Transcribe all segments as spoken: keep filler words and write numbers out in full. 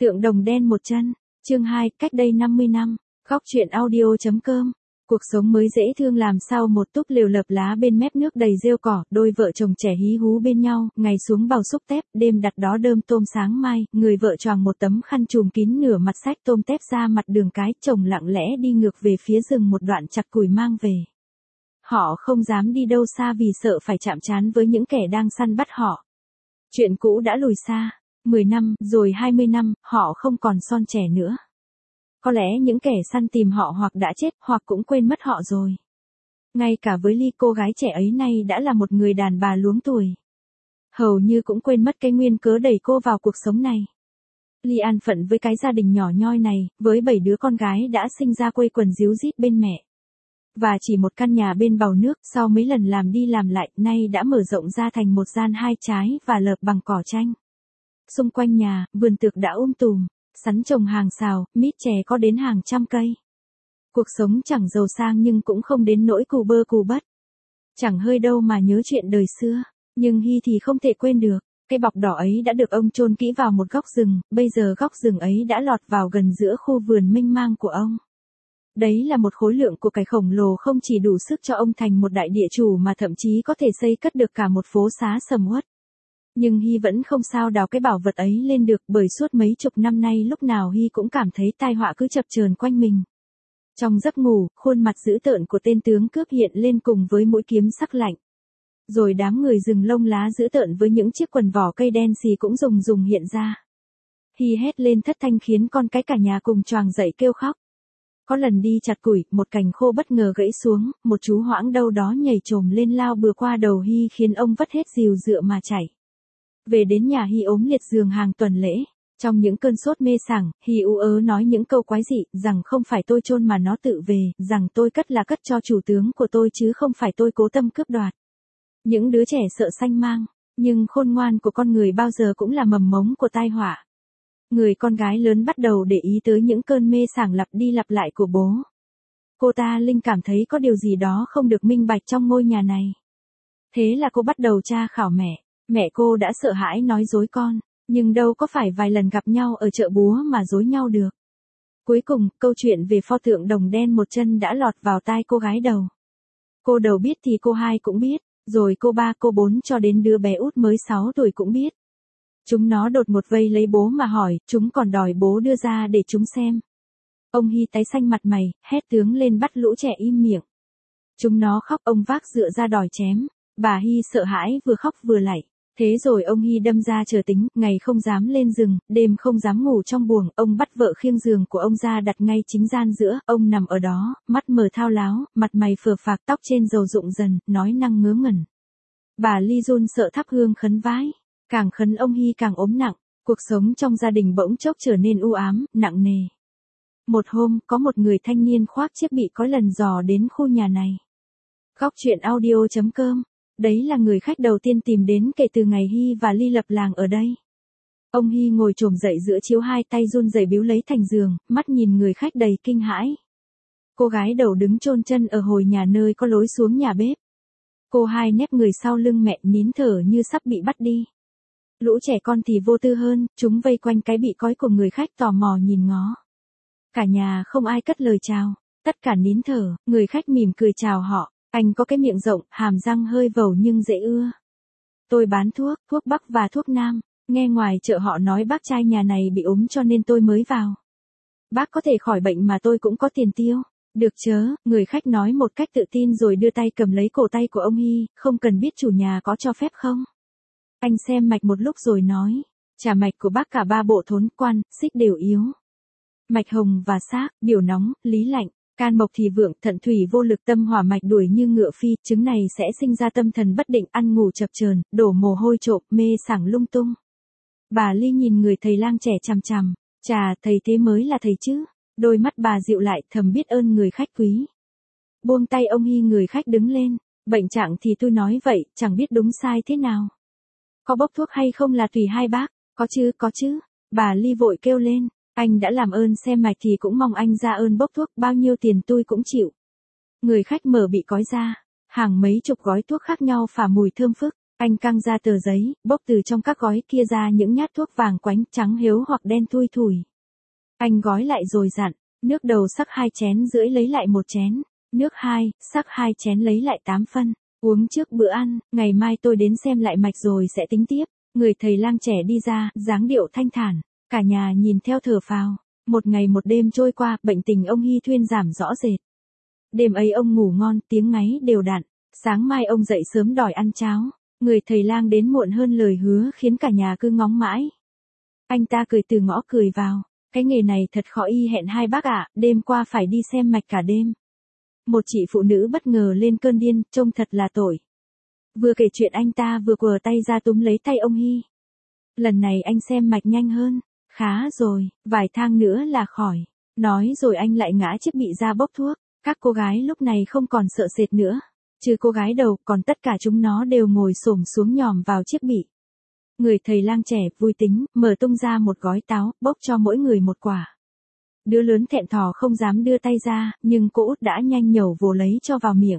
Tượng đồng đen một chân. Chương hai, cách đây năm mươi năm. Góc truyện audio.com. Cuộc sống mới dễ thương làm sao một túp lều lợp lá bên mép nước đầy rêu cỏ, đôi vợ chồng trẻ hí hú bên nhau, ngày xuống bào xúc tép, đêm đặt đó đơm tôm sáng mai, người vợ choàng một tấm khăn trùm kín nửa mặt xách tôm tép ra mặt đường cái, chồng lặng lẽ đi ngược về phía rừng một đoạn chặt củi mang về. Họ không dám đi đâu xa vì sợ phải chạm trán với những kẻ đang săn bắt họ. Chuyện cũ đã lùi xa, mười năm, rồi hai mươi năm, họ không còn son trẻ nữa. Có lẽ những kẻ săn tìm họ hoặc đã chết hoặc cũng quên mất họ rồi. Ngay cả với Ly, cô gái trẻ ấy nay đã là một người đàn bà luống tuổi. Hầu như cũng quên mất cái nguyên cớ đẩy cô vào cuộc sống này. Ly an phận với cái gia đình nhỏ nhoi này, với bảy đứa con gái đã sinh ra quây quần díu dít bên mẹ. Và chỉ một căn nhà bên bầu nước, sau mấy lần làm đi làm lại, nay đã mở rộng ra thành một gian hai trái và lợp bằng cỏ tranh. Xung quanh nhà, vườn tược đã um tùm, sắn trồng hàng xào, mít chè có đến hàng trăm cây. Cuộc sống chẳng giàu sang nhưng cũng không đến nỗi cù bơ cù bất. Chẳng hơi đâu mà nhớ chuyện đời xưa, nhưng Hy thì không thể quên được. Cây bọc đỏ ấy đã được ông chôn kỹ vào một góc rừng, bây giờ góc rừng ấy đã lọt vào gần giữa khu vườn mênh mang của ông. Đấy là một khối lượng của cải khổng lồ không chỉ đủ sức cho ông thành một đại địa chủ mà thậm chí có thể xây cất được cả một phố xá sầm uất. Nhưng Hy vẫn không sao đào cái bảo vật ấy lên được, bởi suốt mấy chục năm nay lúc nào Hy cũng cảm thấy tai họa cứ chập chờn quanh mình. Trong giấc ngủ, khuôn mặt dữ tợn của tên tướng cướp hiện lên cùng với mũi kiếm sắc lạnh. Rồi đám người rừng lông lá dữ tợn với những chiếc quần vỏ cây đen xì cũng rùng rùng hiện ra. Hy hét lên thất thanh khiến con cái cả nhà cùng choàng dậy kêu khóc. Có lần đi chặt củi, một cành khô bất ngờ gãy xuống, một chú hoãng đâu đó nhảy chồm lên lao bừa qua đầu Hy khiến ông vất hết rìu dựa mà chảy. Về đến nhà Hy ốm liệt giường hàng tuần lễ. Trong những cơn sốt mê sảng, Hy ú ớ nói những câu quái dị, rằng không phải tôi chôn mà nó tự về, rằng tôi cất là cất cho chủ tướng của tôi chứ không phải tôi cố tâm cướp đoạt. Những đứa trẻ sợ xanh mang, nhưng khôn ngoan của con người bao giờ cũng là mầm mống của tai họa. Người con gái lớn bắt đầu để ý tới những cơn mê sảng lặp đi lặp lại của bố. Cô ta linh cảm thấy có điều gì đó không được minh bạch trong ngôi nhà này. Thế là cô bắt đầu tra khảo mẹ. Mẹ cô đã sợ hãi nói dối con, nhưng đâu có phải vài lần gặp nhau ở chợ búa mà dối nhau được. Cuối cùng, câu chuyện về pho tượng đồng đen một chân đã lọt vào tai cô gái đầu. Cô đầu biết thì cô hai cũng biết, rồi cô ba cô bốn cho đến đứa bé út mới sáu tuổi cũng biết. Chúng nó đột ngột vây lấy bố mà hỏi, chúng còn đòi bố đưa ra để chúng xem. Ông Hy tái xanh mặt mày, hét tướng lên bắt lũ trẻ im miệng. Chúng nó khóc, ông vác dựa ra đòi chém. Bà Hy sợ hãi vừa khóc vừa lạy. Thế rồi ông Hy đâm ra chờ tính, ngày không dám lên giường, đêm không dám ngủ trong buồng, ông bắt vợ khiêng giường của ông ra đặt ngay chính gian giữa, ông nằm ở đó, mắt mờ thao láo, mặt mày phờ phạc, tóc trên rầu rụng dần, nói năng ngớ ngẩn. Bà Ly run sợ thắp hương khấn vái, càng khấn ông Hy càng ốm nặng, cuộc sống trong gia đình bỗng chốc trở nên u ám, nặng nề. Một hôm, có một người thanh niên khoác chiếc bị cói lần dò đến khu nhà này. Góc truyện audio.com. Đấy là người khách đầu tiên tìm đến kể từ ngày Hy và Ly lập làng ở đây. Ông Hy ngồi chồm dậy giữa chiếu, hai tay run rẩy biếu lấy thành giường, mắt nhìn người khách đầy kinh hãi. Cô gái đầu đứng chôn chân ở hồi nhà nơi có lối xuống nhà bếp. Cô hai nép người sau lưng mẹ, nín thở như sắp bị bắt đi. Lũ trẻ con thì vô tư hơn, chúng vây quanh cái bị cói của người khách tò mò nhìn ngó. Cả nhà không ai cất lời chào, tất cả nín thở, người khách mỉm cười chào họ. Anh có cái miệng rộng, hàm răng hơi vầu nhưng dễ ưa. Tôi bán thuốc, thuốc Bắc và thuốc Nam. Nghe ngoài chợ họ nói bác trai nhà này bị ốm cho nên tôi mới vào. Bác có thể khỏi bệnh mà tôi cũng có tiền tiêu. Được chớ, người khách nói một cách tự tin rồi đưa tay cầm lấy cổ tay của ông Hy, không cần biết chủ nhà có cho phép không. Anh xem mạch một lúc rồi nói, chả mạch của bác cả ba bộ thốn, quan, xích đều yếu. Mạch hồng và xác, biểu nóng, lý lạnh. Can mộc thì vượng, thận thủy vô lực, tâm hỏa mạch đuổi như ngựa phi, chứng này sẽ sinh ra tâm thần bất định, ăn ngủ chập chờn, đổ mồ hôi trộm, mê sảng lung tung. Bà Ly nhìn người thầy lang trẻ chằm chằm, chà, thầy thế mới là thầy chứ. Đôi mắt bà dịu lại, thầm biết ơn người khách quý. Buông tay ông Hy, người khách đứng lên, bệnh trạng thì tôi nói vậy, chẳng biết đúng sai thế nào. Có bốc thuốc hay không là tùy hai bác, có chứ, có chứ. Bà Ly vội kêu lên. Anh đã làm ơn xem mạch thì cũng mong anh ra ơn bốc thuốc, bao nhiêu tiền tôi cũng chịu. Người khách mở bị cói ra, hàng mấy chục gói thuốc khác nhau phả mùi thơm phức, Anh căng ra tờ giấy, bốc từ trong các gói kia ra những nhát thuốc vàng quánh trắng hiếu hoặc đen thui thủi. Anh gói lại rồi dặn, nước đầu sắc hai chén rưỡi lấy lại một chén, nước hai, sắc hai chén lấy lại tám phân, uống trước bữa ăn, ngày mai tôi đến xem lại mạch rồi sẽ tính tiếp. Người thầy lang trẻ đi ra, dáng điệu thanh thản, cả nhà nhìn theo thở phào. Một ngày một đêm trôi qua, bệnh tình ông Hy thuyên giảm rõ rệt. Đêm ấy ông ngủ ngon, tiếng ngáy đều đặn, sáng mai ông dậy sớm đòi ăn cháo. Người thầy lang đến muộn hơn lời hứa khiến cả nhà cứ ngóng mãi. Anh ta cười từ ngõ cười vào, cái nghề này thật khó y hẹn hai bác ạ, đêm qua phải đi xem mạch cả đêm. Một chị phụ nữ bất ngờ lên cơn điên, trông thật là tội. Vừa kể chuyện anh ta vừa quờ tay ra túm lấy tay ông Hy. Lần này anh xem mạch nhanh hơn, khá rồi, vài thang nữa là khỏi. Nói rồi anh lại ngã chiếc bị ra bốc thuốc, các cô gái lúc này không còn sợ sệt nữa. Trừ cô gái đầu, còn tất cả chúng nó đều ngồi xổm xuống nhòm vào chiếc bị. Người thầy lang trẻ vui tính, mở tung ra một gói táo, bốc cho mỗi người một quả. Đứa lớn thẹn thò không dám đưa tay ra, nhưng cô út đã nhanh nhẩu vồ lấy cho vào miệng.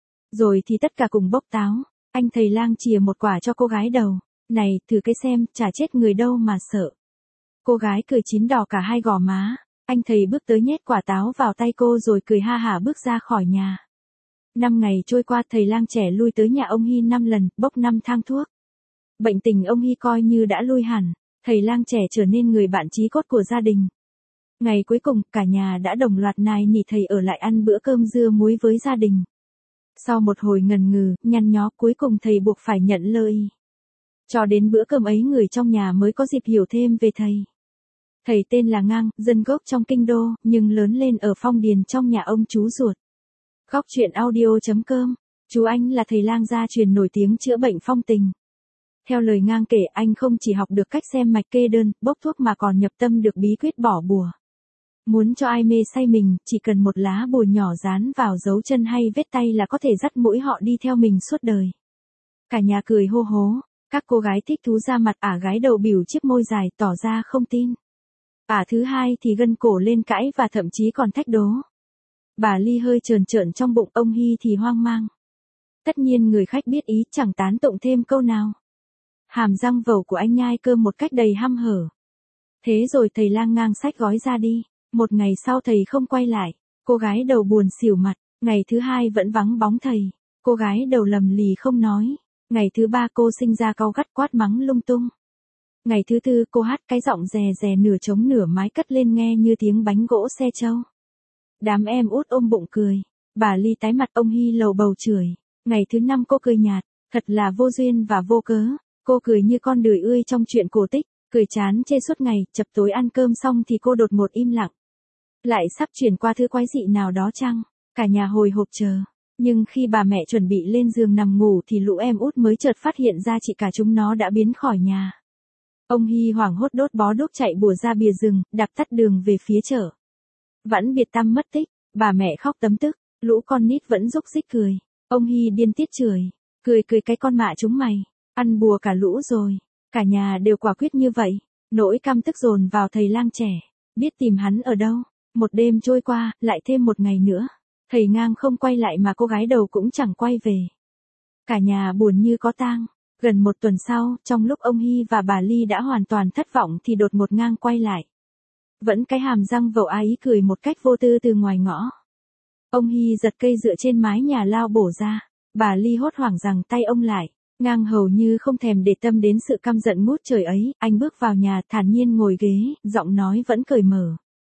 Rồi thì tất cả cùng bốc táo, anh thầy lang chìa một quả cho cô gái đầu. Này, thử cái xem, chả chết người đâu mà sợ. Cô gái cười chín đỏ cả hai gò má, anh thầy bước tới nhét quả táo vào tay cô rồi cười ha hả bước ra khỏi nhà. Năm ngày trôi qua, thầy lang trẻ lui tới nhà ông Hy năm lần, bốc năm thang thuốc. Bệnh tình ông Hy coi như đã lui hẳn, thầy lang trẻ trở nên người bạn chí cốt của gia đình. Ngày cuối cùng, cả nhà đã đồng loạt nài nỉ thầy ở lại ăn bữa cơm dưa muối với gia đình. Sau một hồi ngần ngừ, nhăn nhó, cuối cùng thầy buộc phải nhận lời. Cho đến bữa cơm ấy người trong nhà mới có dịp hiểu thêm về thầy. Thầy tên là Ngang, dân gốc trong kinh đô, nhưng lớn lên ở Phong Điền trong nhà ông chú ruột. Góc truyện audio chấm com, chú anh là thầy lang gia truyền nổi tiếng chữa bệnh phong tình. Theo lời Ngang kể, anh không chỉ học được cách xem mạch kê đơn, bốc thuốc mà còn nhập tâm được bí quyết bỏ bùa. Muốn cho ai mê say mình, chỉ cần một lá bùa nhỏ dán vào dấu chân hay vết tay là có thể dắt mũi họ đi theo mình suốt đời. Cả nhà cười hô hố, các cô gái thích thú ra mặt, ả gái đầu bỉu chiếc môi dài tỏ ra không tin. Ả thứ hai thì gân cổ lên cãi và thậm chí còn thách đố. Bà Ly hơi trờn trợn trong bụng, ông Hy thì hoang mang. Tất nhiên người khách biết ý chẳng tán tụng thêm câu nào. Hàm răng vẩu của anh nhai cơm một cách đầy hăm hở. Thế rồi thầy lang ngang xách gói ra đi. Một ngày sau thầy không quay lại. Cô gái đầu buồn xỉu mặt. Ngày thứ hai vẫn vắng bóng thầy. Cô gái đầu lầm lì không nói. Ngày thứ ba cô sinh ra cau gắt quát mắng lung tung. Ngày thứ tư cô hát cái giọng rè rè nửa trống nửa mái cất lên nghe như tiếng bánh gỗ xe trâu. Đám em út ôm bụng cười. Bà Ly tái mặt, ông Hy lầu bầu chửi. Ngày thứ năm cô cười nhạt. Thật là vô duyên và vô cớ. Cô cười như con đười ươi trong chuyện cổ tích. Cười chán chê suốt ngày, chập tối ăn cơm xong thì cô đột ngột im lặng. Lại sắp chuyển qua thứ quái dị nào đó chăng? Cả nhà hồi hộp chờ. Nhưng khi bà mẹ chuẩn bị lên giường nằm ngủ thì lũ em út mới chợt phát hiện ra chị cả chúng nó đã biến khỏi nhà. Ông Hy hoảng hốt đốt bó đuốc chạy bùa ra bìa rừng, đạp tắt đường về phía chợ. Vẫn biệt tăm mất tích, bà mẹ khóc tấm tức, lũ con nít vẫn rúc rích cười. Ông Hy điên tiết chửi, cười cười cái con mạ chúng mày, ăn bùa cả lũ rồi. Cả nhà đều quả quyết như vậy, nỗi căm tức dồn vào thầy lang trẻ, biết tìm hắn ở đâu. Một đêm trôi qua, lại thêm một ngày nữa. Thầy Ngang không quay lại mà cô gái đầu cũng chẳng quay về. Cả nhà buồn như có tang. Gần một tuần sau, trong lúc ông Hy và bà Ly đã hoàn toàn thất vọng thì đột ngột Ngang quay lại. Vẫn cái hàm răng vậu ái cười một cách vô tư từ ngoài ngõ. Ông Hy giật cây dựa trên mái nhà lao bổ ra. Bà Ly hốt hoảng giằng tay ông lại. Ngang hầu như không thèm để tâm đến sự căm giận ngút trời ấy. Anh bước vào nhà thản nhiên ngồi ghế, giọng nói vẫn cởi mở.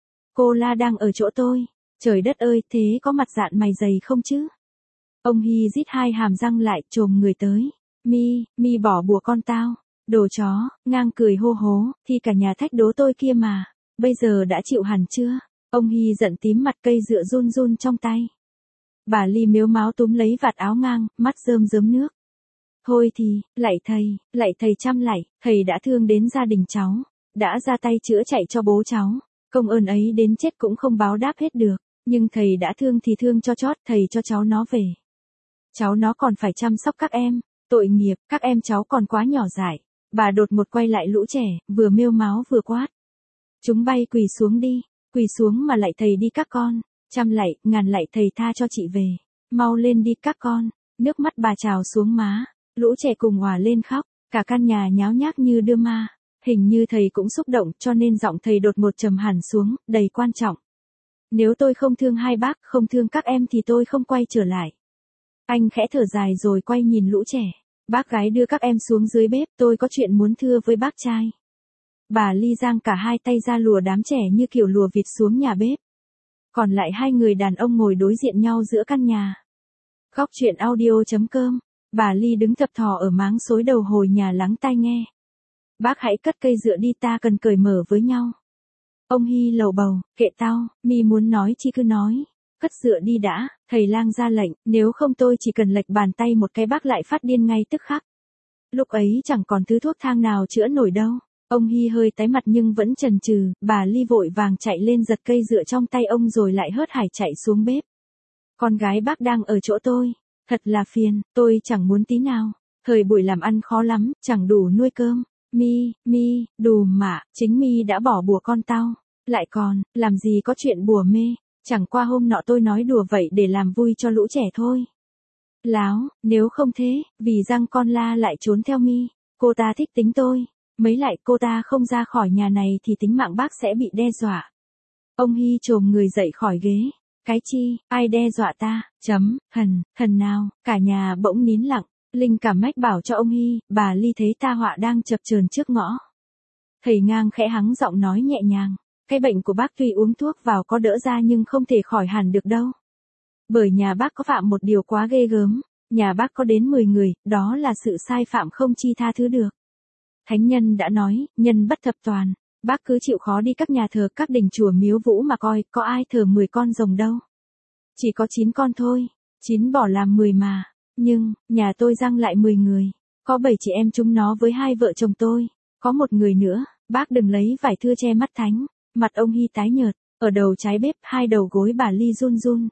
Cô La đang ở chỗ tôi. Trời đất ơi, thế có mặt dạn mày dày không chứ? Ông Hy rít hai hàm răng lại, chồm người tới. Mi, mi bỏ bùa con tao. Đồ chó. Ngang cười hô hố, thì cả nhà thách đố tôi kia mà. Bây giờ đã chịu hẳn chưa? Ông Hy giận tím mặt, cây dựa run run trong tay. Bà Ly mếu máo túm lấy vạt áo Ngang, mắt rơm rớm nước. Thôi thì, lạy thầy, lạy thầy trăm lạy, thầy đã thương đến gia đình cháu. Đã ra tay chữa chạy cho bố cháu. Công ơn ấy đến chết cũng không báo đáp hết được. Nhưng thầy đã thương thì thương cho chót, thầy cho cháu nó về. Cháu nó còn phải chăm sóc các em. Tội nghiệp, các em cháu còn quá nhỏ dại. Bà đột ngột quay lại lũ trẻ, vừa mêu máo vừa quát. Chúng bay quỳ xuống đi, quỳ xuống mà lạy thầy đi các con. Trăm lạy, ngàn lạy thầy tha cho chị về. Mau lên đi các con. Nước mắt bà trào xuống má. Lũ trẻ cùng òa lên khóc, cả căn nhà nháo nhác như đưa ma. Hình như thầy cũng xúc động cho nên giọng thầy đột ngột trầm hẳn xuống, đầy quan trọng. Nếu tôi không thương hai bác, không thương các em thì tôi không quay trở lại. Anh khẽ thở dài rồi quay nhìn lũ trẻ. Bác gái đưa các em xuống dưới bếp, tôi có chuyện muốn thưa với bác trai. Bà Ly giang cả hai tay ra lùa đám trẻ như kiểu lùa vịt xuống nhà bếp. Còn lại hai người đàn ông ngồi đối diện nhau giữa căn nhà. Góc chuyện audio chấm com. Bà Ly đứng thập thò ở máng xối đầu hồi nhà lắng tai nghe. Bác hãy cất cây dựa đi, ta cần cởi mở với nhau. Ông Hy lầu bầu, kệ tao, mi muốn nói chi cứ nói. Cất dựa đi đã, thầy lang ra lệnh, nếu không tôi chỉ cần lệch bàn tay một cái bác lại phát điên ngay tức khắc. Lúc ấy chẳng còn thứ thuốc thang nào chữa nổi đâu. Ông Hy hơi tái mặt nhưng vẫn chần chừ, bà Ly vội vàng chạy lên giật cây dựa trong tay ông rồi lại hớt hải chạy xuống bếp. Con gái bác đang ở chỗ tôi, thật là phiền, tôi chẳng muốn tí nào. Thời buổi làm ăn khó lắm, chẳng đủ nuôi cơm. Mi, mi, đù mà, chính mi đã bỏ bùa con tao. Lại còn, làm gì có chuyện bùa mê, chẳng qua hôm nọ tôi nói đùa vậy để làm vui cho lũ trẻ thôi. Láo, nếu không thế, vì răng con la lại trốn theo mi, cô ta thích tính tôi. Mấy lại cô ta không ra khỏi nhà này thì tính mạng bác sẽ bị đe dọa. Ông Hy chồm người dậy khỏi ghế. Cái chi, ai đe dọa ta, chấm, thần, thần nào, cả nhà bỗng nín lặng. Linh cảm mách bảo cho ông Hy, bà Ly thấy ta họa đang chập chờn trước ngõ. Thầy ngang khẽ hắng giọng nói nhẹ nhàng. Cái bệnh của bác tuy uống thuốc vào có đỡ ra nhưng không thể khỏi hẳn được đâu. Bởi nhà bác có phạm một điều quá ghê gớm. Nhà bác có đến mười người, đó là sự sai phạm không chi tha thứ được. Thánh nhân đã nói, nhân bất thập toàn. Bác cứ chịu khó đi các nhà thờ, các đình chùa miếu vũ mà coi, có ai thờ mười con rồng đâu. Chỉ có chín con thôi, chín bỏ làm mười mà. Nhưng, nhà tôi răng lại mười người. Có bảy chị em chúng nó với hai vợ chồng tôi. Có một người nữa, bác đừng lấy vải thưa che mắt thánh. Mặt ông Hy tái nhợt, ở đầu trái bếp hai đầu gối bà Ly run run.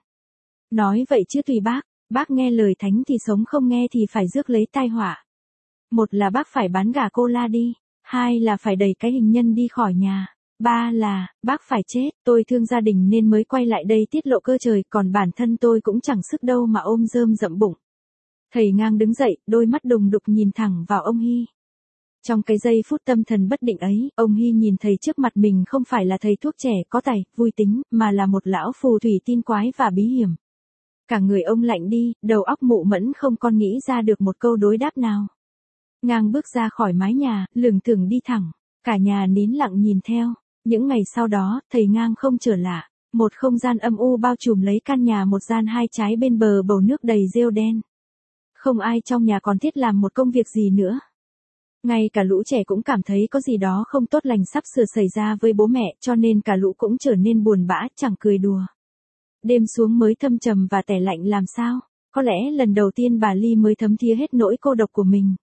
Nói vậy chứ tùy bác, bác nghe lời thánh thì sống, không nghe thì phải rước lấy tai họa. Một là bác phải bán gà cô la đi, hai là phải đẩy cái hình nhân đi khỏi nhà, ba là, bác phải chết. Tôi thương gia đình nên mới quay lại đây tiết lộ cơ trời, còn bản thân tôi cũng chẳng sức đâu mà ôm rơm rậm bụng. Thầy ngang đứng dậy, đôi mắt đùng đục nhìn thẳng vào ông Hy. Trong cái giây phút tâm thần bất định ấy, ông Hy nhìn thấy trước mặt mình không phải là thầy thuốc trẻ có tài, vui tính, mà là một lão phù thủy tin quái và bí hiểm. Cả người ông lạnh đi, đầu óc mụ mẫn không còn nghĩ ra được một câu đối đáp nào. Ngang bước ra khỏi mái nhà, lửng thửng đi thẳng. Cả nhà nín lặng nhìn theo. Những ngày sau đó, thầy ngang không trở lạ. Một không gian âm u bao trùm lấy căn nhà, một gian hai trái bên bờ bầu nước đầy rêu đen. Không ai trong nhà còn thiết làm một công việc gì nữa. Ngay cả lũ trẻ cũng cảm thấy có gì đó không tốt lành sắp sửa xảy ra với bố mẹ, cho nên cả lũ cũng trở nên buồn bã, chẳng cười đùa. Đêm xuống mới thâm trầm và tẻ lạnh làm sao. Có lẽ lần đầu tiên bà Ly mới thấm thía hết nỗi cô độc của mình.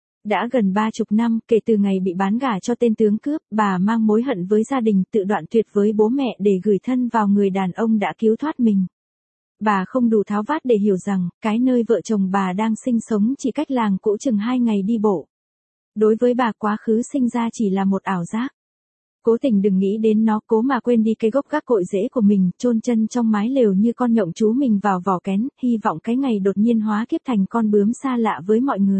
Đã gần ba chục năm kể từ ngày bị bán gả cho tên tướng cướp, bà mang mối hận với gia đình, tự đoạn tuyệt với bố mẹ để gửi thân vào người đàn ông đã cứu thoát mình. Bà không đủ tháo vát để hiểu rằng, cái nơi vợ chồng bà đang sinh sống chỉ cách làng cũ chừng hai ngày đi bộ. Đối với bà quá khứ sinh ra chỉ là một ảo giác. Cố tình đừng nghĩ đến nó, cố mà quên đi cái gốc gác cội rễ của mình, chôn chân trong mái lều như con nhộng chú mình vào vỏ kén, hy vọng cái ngày đột nhiên hóa kiếp thành con bướm xa lạ với mọi người.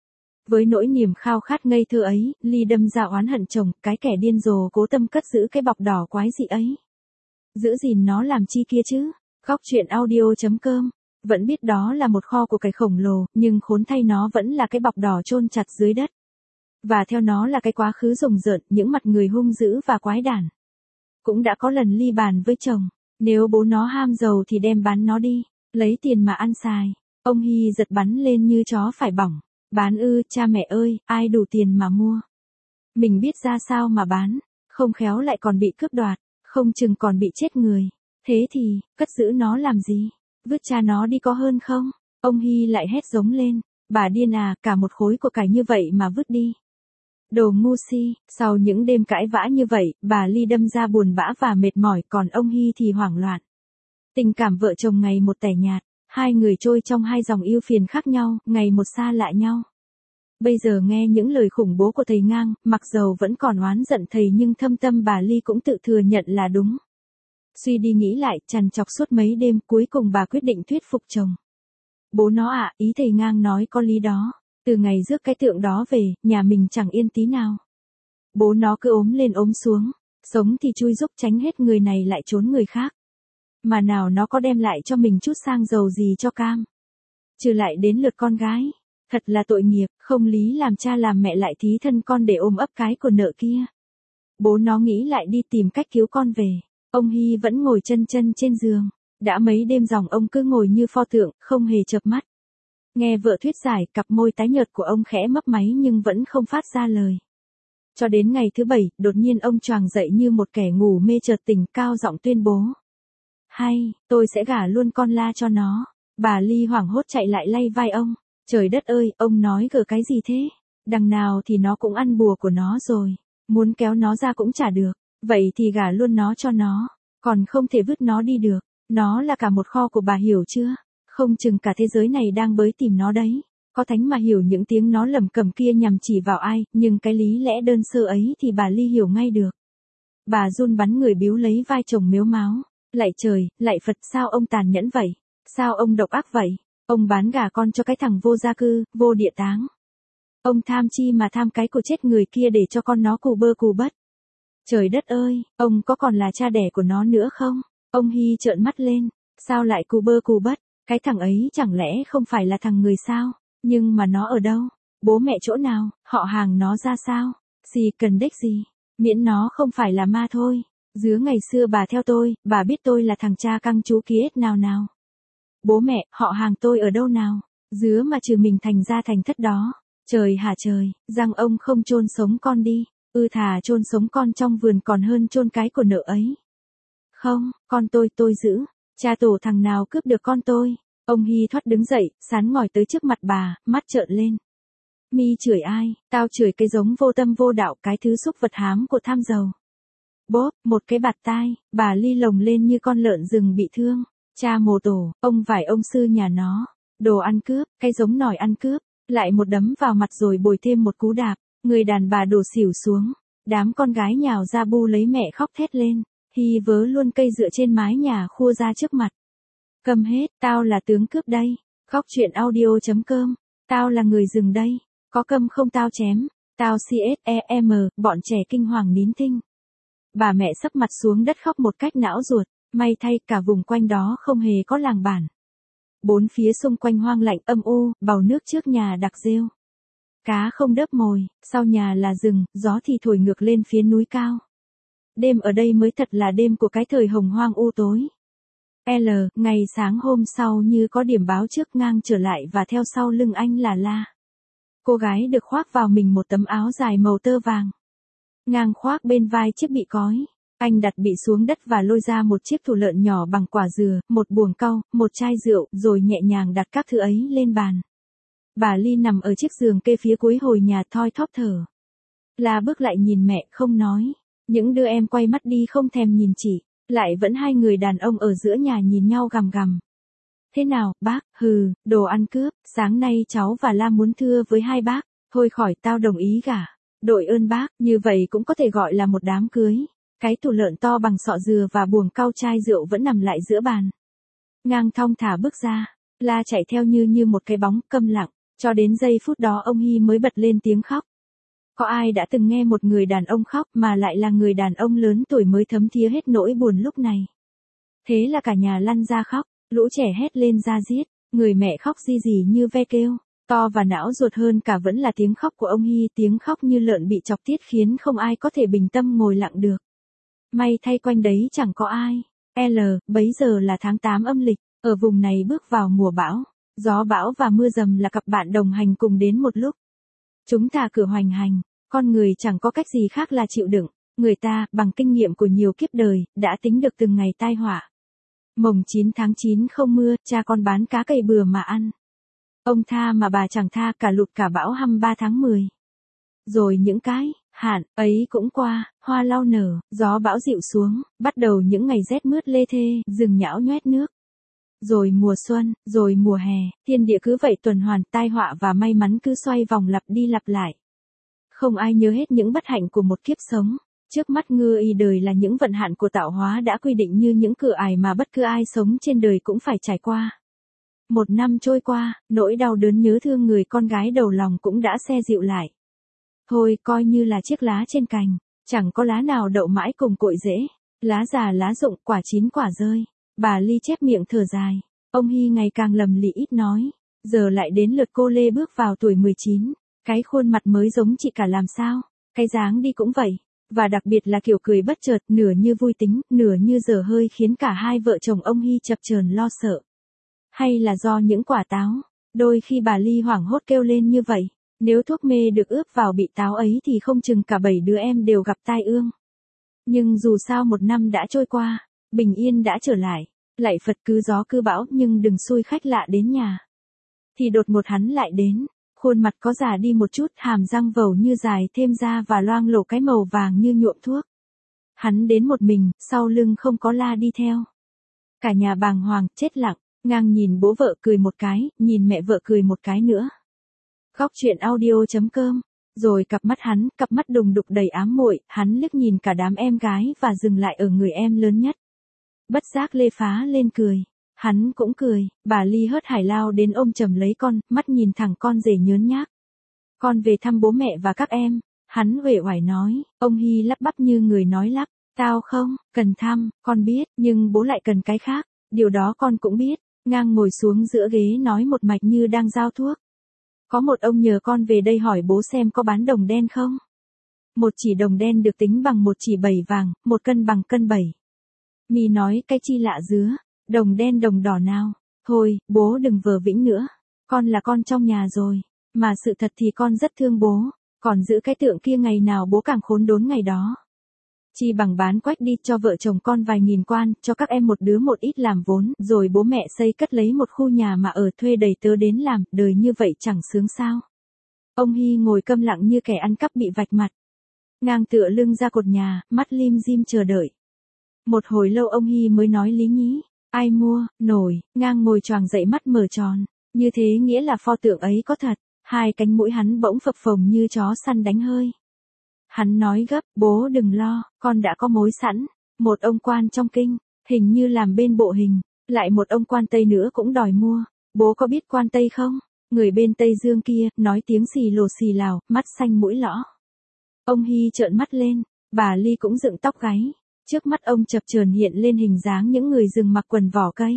Với nỗi niềm khao khát ngây thơ ấy, Ly đâm ra oán hận chồng, cái kẻ điên rồ cố tâm cất giữ cái bọc đỏ quái dị ấy. Giữ gìn nó làm chi kia chứ? Góc chuyện audio chấm com. Vẫn biết đó là một kho của cải khổng lồ, nhưng khốn thay nó vẫn là cái bọc đỏ chôn chặt dưới đất. Và theo nó là cái quá khứ rùng rợn, những mặt người hung dữ và quái đản. Cũng đã có lần Ly bàn với chồng, nếu bố nó ham giàu thì đem bán nó đi, lấy tiền mà ăn xài. Ông Hy giật bắn lên như chó phải bỏng. Bán ư, cha mẹ ơi, ai đủ tiền mà mua. Mình biết ra sao mà bán, không khéo lại còn bị cướp đoạt, không chừng còn bị chết người. Thế thì, cất giữ nó làm gì? Vứt cha nó đi có hơn không? Ông Hy lại hét giống lên, bà điên à, cả một khối của cải như vậy mà vứt đi. Đồ ngu si. Sau những đêm cãi vã như vậy, bà Ly đâm ra buồn bã và mệt mỏi, còn ông Hy thì hoảng loạn. Tình cảm vợ chồng ngày một tẻ nhạt, hai người trôi trong hai dòng yêu phiền khác nhau, ngày một xa lạ nhau. Bây giờ nghe những lời khủng bố của thầy ngang, mặc dầu vẫn còn oán giận thầy nhưng thâm tâm bà Ly cũng tự thừa nhận là đúng. Suy đi nghĩ lại, trằn trọc suốt mấy đêm, cuối cùng bà quyết định thuyết phục chồng. Bố nó ạ, à, ý thầy ngang nói có lý đó. Từ ngày rước cái tượng đó về, nhà mình chẳng yên tí nào. Bố nó cứ ốm lên ốm xuống, sống thì chui giúp tránh hết người này lại trốn người khác. Mà nào nó có đem lại cho mình chút sang giàu gì cho cam. Trừ lại đến lượt con gái. Thật là tội nghiệp, không lý làm cha làm mẹ lại thí thân con để ôm ấp cái của nợ kia. Bố nó nghĩ lại đi tìm cách cứu con về. Ông Hy vẫn ngồi chân chân trên giường. Đã mấy đêm dòng ông cứ ngồi như pho tượng, không hề chợp mắt. Nghe vợ thuyết giải, cặp môi tái nhợt của ông khẽ mấp máy nhưng vẫn không phát ra lời. Cho đến ngày thứ bảy, đột nhiên ông choàng dậy như một kẻ ngủ mê chợt tỉnh, cao giọng tuyên bố. Hay, tôi sẽ gả luôn con La cho nó. Bà Ly hoảng hốt chạy lại lay vai ông. Trời đất ơi, ông nói gờ cái gì thế? Đằng nào thì nó cũng ăn bùa của nó rồi. Muốn kéo nó ra cũng chả được. Vậy thì gả luôn nó cho nó. Còn không thể vứt nó đi được. Nó là cả một kho của bà, hiểu chưa? Không chừng cả thế giới này đang bới tìm nó đấy. Có thánh mà hiểu những tiếng nó lẩm cẩm kia nhằm chỉ vào ai, nhưng cái lý lẽ đơn sơ ấy thì bà Ly hiểu ngay được. Bà run bắn người biếu lấy vai chồng mếu máo. Lạy trời, lạy Phật, sao ông tàn nhẫn vậy? Sao ông độc ác vậy? Ông bán gả con cho cái thằng vô gia cư, vô địa táng. Ông tham chi mà tham cái của chết người kia để cho con nó cù bơ cù bất. Trời đất ơi, ông có còn là cha đẻ của nó nữa không? Ông Hy trợn mắt lên. Sao lại cù bơ cù bất? Cái thằng ấy chẳng lẽ không phải là thằng người sao? Nhưng mà nó ở đâu? Bố mẹ chỗ nào? Họ hàng nó ra sao? Gì cần đếch gì? Miễn nó không phải là ma thôi. Dứa ngày xưa bà theo tôi, bà biết tôi là thằng cha căng chú kiết nào nào. Bố mẹ, họ hàng tôi ở đâu nào? Dứa mà trừ mình thành ra thành thất đó. Trời hả trời, rằng ông không chôn sống con đi. Ư thà chôn sống con trong vườn còn hơn chôn cái của nợ ấy. Không, con tôi tôi giữ. Cha tổ thằng nào cướp được con tôi. Ông Hy thoát đứng dậy, sán ngòi tới trước mặt bà, mắt trợn lên. Mi chửi ai? Tao chửi cái giống vô tâm vô đạo, cái thứ xúc vật hám của tham giàu. Bốp, một cái bạt tai, bà Ly lồng lên như con lợn rừng bị thương. Cha mồ tổ, ông vải ông sư nhà nó. Đồ ăn cướp, cái giống nòi ăn cướp. Lại một đấm vào mặt rồi bồi thêm một cú đạp. Người đàn bà đổ xỉu xuống. Đám con gái nhào ra bu lấy mẹ khóc thét lên. Hy vớ luôn cây dựa trên mái nhà khua ra trước mặt. Cầm hết, tao là tướng cướp đây. Góc truyện audio chấm com. Tao là người rừng đây. Có câm không tao chém. Tao xê ét e em, bọn trẻ kinh hoàng nín thinh. Bà mẹ sấp mặt xuống đất khóc một cách não ruột. May thay cả vùng quanh đó không hề có làng bản. Bốn phía xung quanh hoang lạnh âm u, bầu nước trước nhà đặc rêu. Cá không đớp mồi, sau nhà là rừng, gió thì thổi ngược lên phía núi cao. Đêm ở đây mới thật là đêm của cái thời hồng hoang u tối. L, ngày sáng hôm sau như có điểm báo trước ngang trở lại và theo sau lưng anh là La. Cô gái được khoác vào mình một tấm áo dài màu tơ vàng. Ngang khoác bên vai chiếc bị cói. Anh đặt bị xuống đất và lôi ra một chiếc thủ lợn nhỏ bằng quả dừa, một buồng cau, một chai rượu, rồi nhẹ nhàng đặt các thứ ấy lên bàn. Bà Ly nằm ở chiếc giường kê phía cuối hồi nhà thoi thóp thở. La bước lại nhìn mẹ không nói. Những đứa em quay mắt đi không thèm nhìn chị. Lại vẫn hai người đàn ông ở giữa nhà nhìn nhau gằm gằm. Thế nào, bác? Hừ, đồ ăn cướp. Sáng nay cháu và La muốn thưa với hai bác. Thôi khỏi, tao đồng ý gả. Đội ơn bác, như vậy cũng có thể gọi là một đám cưới. Cái tủ lợn to bằng sọ dừa và buồng cau chai rượu vẫn nằm lại giữa bàn. Ngang thong thả bước ra. La chạy theo như như một cái bóng câm lặng. Cho đến giây phút đó ông Hy mới bật lên tiếng khóc. Có ai đã từng nghe một người đàn ông khóc mà lại là người đàn ông lớn tuổi mới thấm thía hết nỗi buồn lúc này. Thế là cả nhà lăn ra khóc, lũ trẻ hét lên ra giết, người mẹ khóc ri rỉ như ve kêu, to và não ruột hơn cả vẫn là tiếng khóc của ông Hy, tiếng khóc như lợn bị chọc tiết khiến không ai có thể bình tâm ngồi lặng được. May thay quanh đấy chẳng có ai. L, bấy giờ là tháng tám âm lịch, ở vùng này bước vào mùa bão, gió bão và mưa dầm là cặp bạn đồng hành cùng đến một lúc. Chúng ta cửa hoành hành, con người chẳng có cách gì khác là chịu đựng, người ta, bằng kinh nghiệm của nhiều kiếp đời, đã tính được từng ngày tai họa. Mồng chín tháng chín không mưa, cha con bán cá cày bừa mà ăn. Ông tha mà bà chẳng tha, cả lụt cả bão hăm ba tháng mười. Rồi những cái hạn ấy cũng qua, hoa lau nở, gió bão dịu xuống, bắt đầu những ngày rét mướt lê thê, rừng nhão nhoét nước. Rồi mùa xuân, rồi mùa hè, thiên địa cứ vậy tuần hoàn, tai họa và may mắn cứ xoay vòng lặp đi lặp lại. Không ai nhớ hết những bất hạnh của một kiếp sống. Trước mắt ngư y đời là những vận hạn của tạo hóa đã quy định như những cửa ải mà bất cứ ai sống trên đời cũng phải trải qua. Một năm trôi qua, nỗi đau đớn nhớ thương người con gái đầu lòng cũng đã se dịu lại. Thôi coi như là chiếc lá trên cành, chẳng có lá nào đậu mãi cùng cội rễ, lá già lá rụng, quả chín quả rơi. Bà Ly chép miệng thở dài, ông Hy ngày càng lầm lĩ ít nói, giờ lại đến lượt cô Lê bước vào tuổi mười chín, cái khuôn mặt mới giống chị cả làm sao, cái dáng đi cũng vậy, và đặc biệt là kiểu cười bất chợt, nửa như vui tính, nửa như dở hơi khiến cả hai vợ chồng ông Hy chập chờn lo sợ. Hay là do những quả táo, đôi khi bà Ly hoảng hốt kêu lên như vậy, nếu thuốc mê được ướp vào bị táo ấy thì không chừng cả bảy đứa em đều gặp tai ương. Nhưng dù sao một năm đã trôi qua, bình yên đã trở lại, lạy Phật cứ gió cứ bão nhưng đừng xui khách lạ đến nhà. Thì đột ngột hắn lại đến, khuôn mặt có già đi một chút, hàm răng vầu như dài thêm ra và loang lổ cái màu vàng như nhuộm thuốc. Hắn đến một mình, sau lưng không có La đi theo. Cả nhà bàng hoàng, chết lặng, ngang nhìn bố vợ cười một cái, nhìn mẹ vợ cười một cái nữa. Góc truyện audio chấm com. Rồi cặp mắt hắn, cặp mắt đùng đục đầy ám muội, hắn liếc nhìn cả đám em gái và dừng lại ở người em lớn nhất. Bất giác Lê phá lên cười. Hắn cũng cười, bà Ly hớt hải lao đến ôm chầm lấy con, mắt nhìn thẳng con rể nhớn nhác. Con về thăm bố mẹ và các em, hắn uể oải nói, ông Hy lắp bắp như người nói lắp, tao không, cần thăm, con biết, nhưng bố lại cần cái khác, điều đó con cũng biết, ngang ngồi xuống giữa ghế nói một mạch như đang giao thuốc. Có một ông nhờ con về đây hỏi bố xem có bán đồng đen không? Một chỉ đồng đen được tính bằng một chỉ bảy vàng, một cân bằng cân bảy. Mì nói cái chi lạ dứa, đồng đen đồng đỏ nào? Thôi, bố đừng vờ vĩnh nữa. Con là con trong nhà rồi. Mà sự thật thì con rất thương bố. Còn giữ cái tượng kia ngày nào bố càng khốn đốn ngày đó. Chi bằng bán quách đi cho vợ chồng con vài nghìn quan, cho các em một đứa một ít làm vốn, rồi bố mẹ xây cất lấy một khu nhà mà ở thuê đầy tớ đến làm, đời như vậy chẳng sướng sao. Ông Hy ngồi câm lặng như kẻ ăn cắp bị vạch mặt. Ngang tựa lưng ra cột nhà, mắt lim dim chờ đợi. Một hồi lâu ông Hy mới nói lý nhí, ai mua, nổi, ngang ngồi choàng dậy mắt mở tròn, như thế nghĩa là pho tượng ấy có thật, hai cánh mũi hắn bỗng phập phồng như chó săn đánh hơi. Hắn nói gấp, bố đừng lo, con đã có mối sẵn, một ông quan trong kinh, hình như làm bên bộ hình, lại một ông quan Tây nữa cũng đòi mua, bố có biết quan Tây không? Người bên Tây Dương kia, nói tiếng xì lồ xì lào, mắt xanh mũi lõ. Ông Hy trợn mắt lên, bà Ly cũng dựng tóc gáy, trước mắt ông chập chờn hiện lên hình dáng những người rừng mặc quần vỏ cây.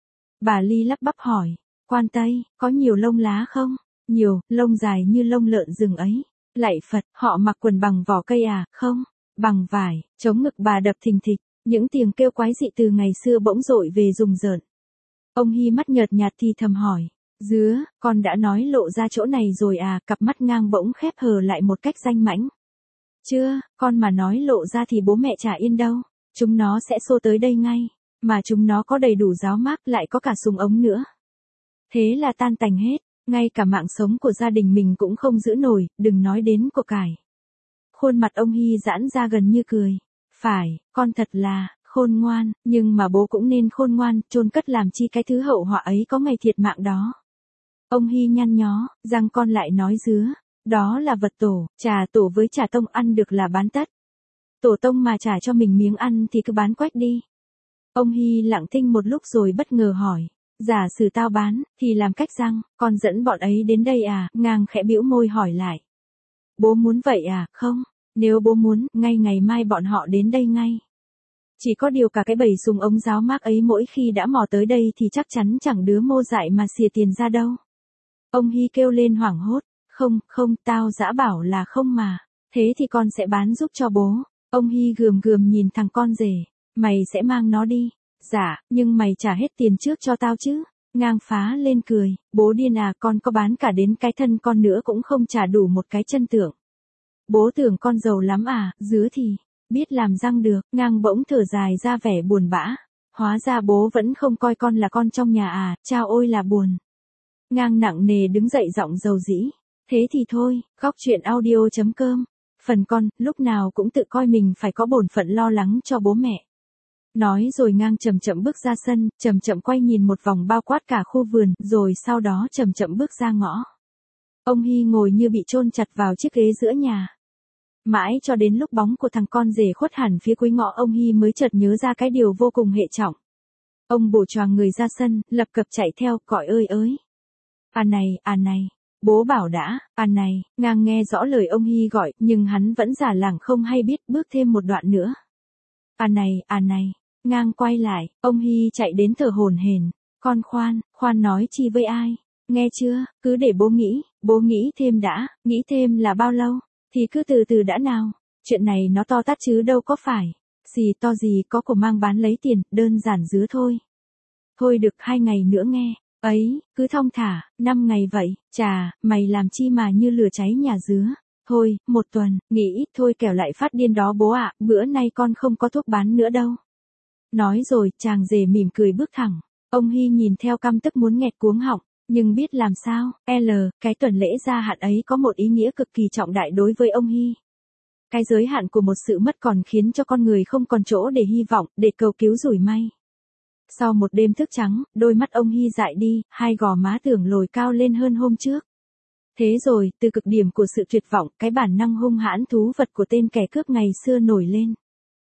Bà Ly lắp bắp hỏi, quan Tây, có nhiều lông lá không? Nhiều, lông dài như lông lợn rừng ấy. Lạy Phật, họ mặc quần bằng vỏ cây à? Không, bằng vải. Chống ngực bà đập thình thịch, những tiếng kêu quái dị từ ngày xưa bỗng dội về rùng rợn. Ông Hy mắt nhợt nhạt thì thầm hỏi, dứa, con đã nói lộ ra chỗ này rồi à? Cặp mắt ngang bỗng khép hờ lại một cách danh mãnh. Chưa, con mà nói lộ ra thì bố mẹ chả yên đâu, chúng nó sẽ xô tới đây ngay, mà chúng nó có đầy đủ giáo mác, lại có cả súng ống nữa. Thế là tan tành hết. Ngay cả mạng sống của gia đình mình cũng không giữ nổi, đừng nói đến của cải. Khuôn mặt ông Hy giãn ra gần như cười. Phải, con thật là, khôn ngoan, nhưng mà bố cũng nên khôn ngoan, chôn cất làm chi cái thứ hậu họa ấy có ngày thiệt mạng đó. Ông Hy nhăn nhó, răng con lại nói dứa. Đó là vật tổ, trà tổ với trà tông ăn được là bán tất. Tổ tông mà trả cho mình miếng ăn thì cứ bán quách đi. Ông Hy lặng thinh một lúc rồi bất ngờ hỏi. Giả sử tao bán, thì làm cách răng, con dẫn bọn ấy đến đây à? Ngang khẽ bĩu môi hỏi lại. Bố muốn vậy à? Không, nếu bố muốn, ngay ngày mai bọn họ đến đây ngay. Chỉ có điều cả cái bầy súng ống giáo mác ấy mỗi khi đã mò tới đây thì chắc chắn chẳng đứa mô dại mà xìa tiền ra đâu. Ông Hy kêu lên hoảng hốt. Không, không, tao dã bảo là không mà. Thế thì con sẽ bán giúp cho bố. Ông Hy gườm gườm nhìn thằng con rể. Mày sẽ mang nó đi. Dạ, nhưng mày trả hết tiền trước cho tao chứ. Ngang phá lên cười, bố điên à, con có bán cả đến cái thân con nữa cũng không trả đủ một cái chân tượng. Bố tưởng con giàu lắm à, dứa thì, biết làm răng được, ngang bỗng thở dài ra vẻ buồn bã. Hóa ra bố vẫn không coi con là con trong nhà à, chao ôi là buồn. Ngang nặng nề đứng dậy giọng dầu dĩ. Thế thì thôi, góc truyện audio chấm com. Phần con, lúc nào cũng tự coi mình phải có bổn phận lo lắng cho bố mẹ. Nói rồi ngang chậm chậm bước ra sân, chậm chậm quay nhìn một vòng bao quát cả khu vườn, rồi sau đó chậm chậm bước ra ngõ. Ông Hy ngồi như bị chôn chặt vào chiếc ghế giữa nhà. Mãi cho đến lúc bóng của thằng con rể khuất hẳn phía cuối ngõ ông Hy mới chợt nhớ ra cái điều vô cùng hệ trọng. Ông bổ choàng người ra sân, lập cập chạy theo, gọi ơi ới. À này, à này. Bố bảo đã, à này, ngang nghe rõ lời ông Hy gọi, nhưng hắn vẫn giả làng không hay biết, bước thêm một đoạn nữa. À này, à này, ngang quay lại, ông Hy chạy đến thở hổn hển. Con khoan, khoan nói chi với ai, nghe chưa, cứ để bố nghĩ, bố nghĩ thêm đã, nghĩ thêm là bao lâu, thì cứ từ từ đã nào, chuyện này nó to tát chứ đâu có phải, gì to gì có của mang bán lấy tiền, đơn giản dứa thôi. Thôi được hai ngày nữa nghe. Ấy, cứ thong thả, năm ngày vậy, chà, mày làm chi mà như lửa cháy nhà dứa. Thôi, một tuần, nghỉ ít thôi kẻo lại phát điên đó bố ạ, bữa nay con không có thuốc bán nữa đâu. Nói rồi, chàng rể mỉm cười bước thẳng. Ông Hy nhìn theo căm tức muốn nghẹt cuống họng, nhưng biết làm sao, L, cái tuần lễ gia hạn ấy có một ý nghĩa cực kỳ trọng đại đối với ông Hy. Cái giới hạn của một sự mất còn khiến cho con người không còn chỗ để hy vọng, để cầu cứu rủi may. Sau một đêm thức trắng, đôi mắt ông Hy dại đi, hai gò má tưởng lồi cao lên hơn hôm trước. Thế rồi, từ cực điểm của sự tuyệt vọng, cái bản năng hung hãn thú vật của tên kẻ cướp ngày xưa nổi lên.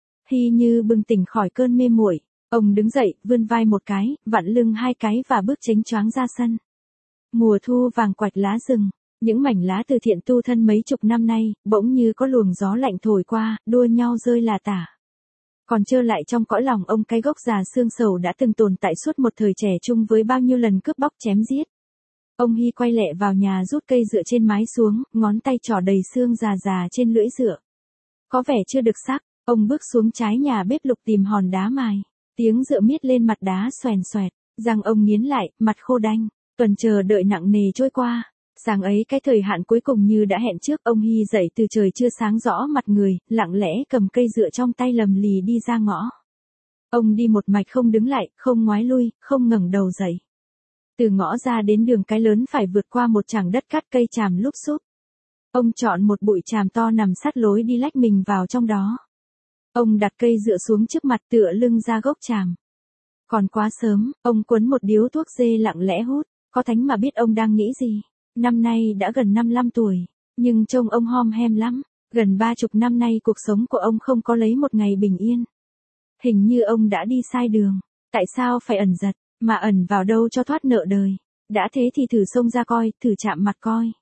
Hy như bừng tỉnh khỏi cơn mê muội, ông đứng dậy, vươn vai một cái, vặn lưng hai cái và bước chánh choáng ra sân. Mùa thu vàng quạch lá rừng, những mảnh lá từ thiện tu thân mấy chục năm nay, bỗng như có luồng gió lạnh thổi qua, đua nhau rơi là tả. Còn trơ lại trong cõi lòng ông cái gốc già xương sầu đã từng tồn tại suốt một thời trẻ trung với bao nhiêu lần cướp bóc chém giết. Ông Hy quay lẹ vào nhà rút cây dựa trên mái xuống, ngón tay trỏ đầy xương già già trên lưỡi dựa. Có vẻ chưa được sắc, ông bước xuống trái nhà bếp lục tìm hòn đá mài. Tiếng dựa miết lên mặt đá xoèn xoẹt, răng ông nghiến lại, mặt khô đanh, tuần chờ đợi nặng nề trôi qua. Sáng ấy cái thời hạn cuối cùng như đã hẹn trước, ông Hy dậy từ trời chưa sáng rõ mặt người, lặng lẽ cầm cây dựa trong tay lầm lì đi ra ngõ. Ông đi một mạch không đứng lại, không ngoái lui, không ngẩng đầu dậy. Từ ngõ ra đến đường cái lớn phải vượt qua một tràng đất cát cây tràm lúp xúp. Ông chọn một bụi tràm to nằm sát lối đi lách mình vào trong đó. Ông đặt cây dựa xuống trước mặt tựa lưng ra gốc tràm. Còn quá sớm, ông quấn một điếu thuốc dê lặng lẽ hút, có thánh mà biết ông đang nghĩ gì. Năm nay đã gần năm mươi lăm tuổi, nhưng trông ông hom hem lắm, gần ba chục năm nay cuộc sống của ông không có lấy một ngày bình yên. Hình như ông đã đi sai đường, tại sao phải ẩn giật, mà ẩn vào đâu cho thoát nợ đời. Đã thế thì thử xông ra coi, thử chạm mặt coi.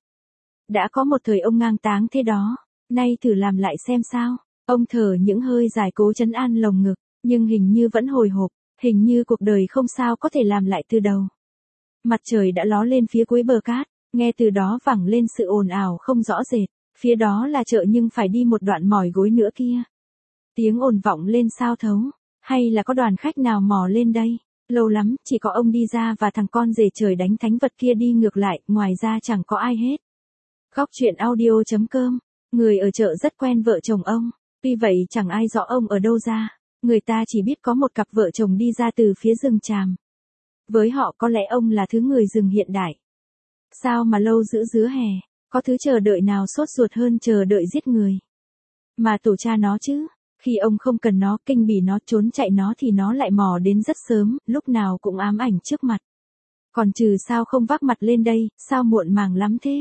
Đã có một thời ông ngang táng thế đó, nay thử làm lại xem sao. Ông thở những hơi dài cố trấn an lồng ngực, nhưng hình như vẫn hồi hộp, hình như cuộc đời không sao có thể làm lại từ đầu. Mặt trời đã ló lên phía cuối bờ cát, nghe từ đó vẳng lên sự ồn ào không rõ rệt, phía đó là chợ nhưng phải đi một đoạn mỏi gối nữa kia. Tiếng ồn vọng lên sao thấu, hay là có đoàn khách nào mò lên đây, lâu lắm chỉ có ông đi ra và thằng con rể trời đánh thánh vật kia đi ngược lại, ngoài ra chẳng có ai hết. Góc truyện audio chấm com, người ở chợ rất quen vợ chồng ông, tuy vậy chẳng ai rõ ông ở đâu ra, người ta chỉ biết có một cặp vợ chồng đi ra từ phía rừng tràm. Với họ có lẽ ông là thứ người rừng hiện đại. Sao mà lâu giữ dứa hè, có thứ chờ đợi nào sốt ruột hơn chờ đợi giết người. Mà tổ cha nó chứ, khi ông không cần nó, kinh bỉ nó, trốn chạy nó thì nó lại mò đến rất sớm, lúc nào cũng ám ảnh trước mặt. Còn trừ sao không vác mặt lên đây, sao muộn màng lắm thế?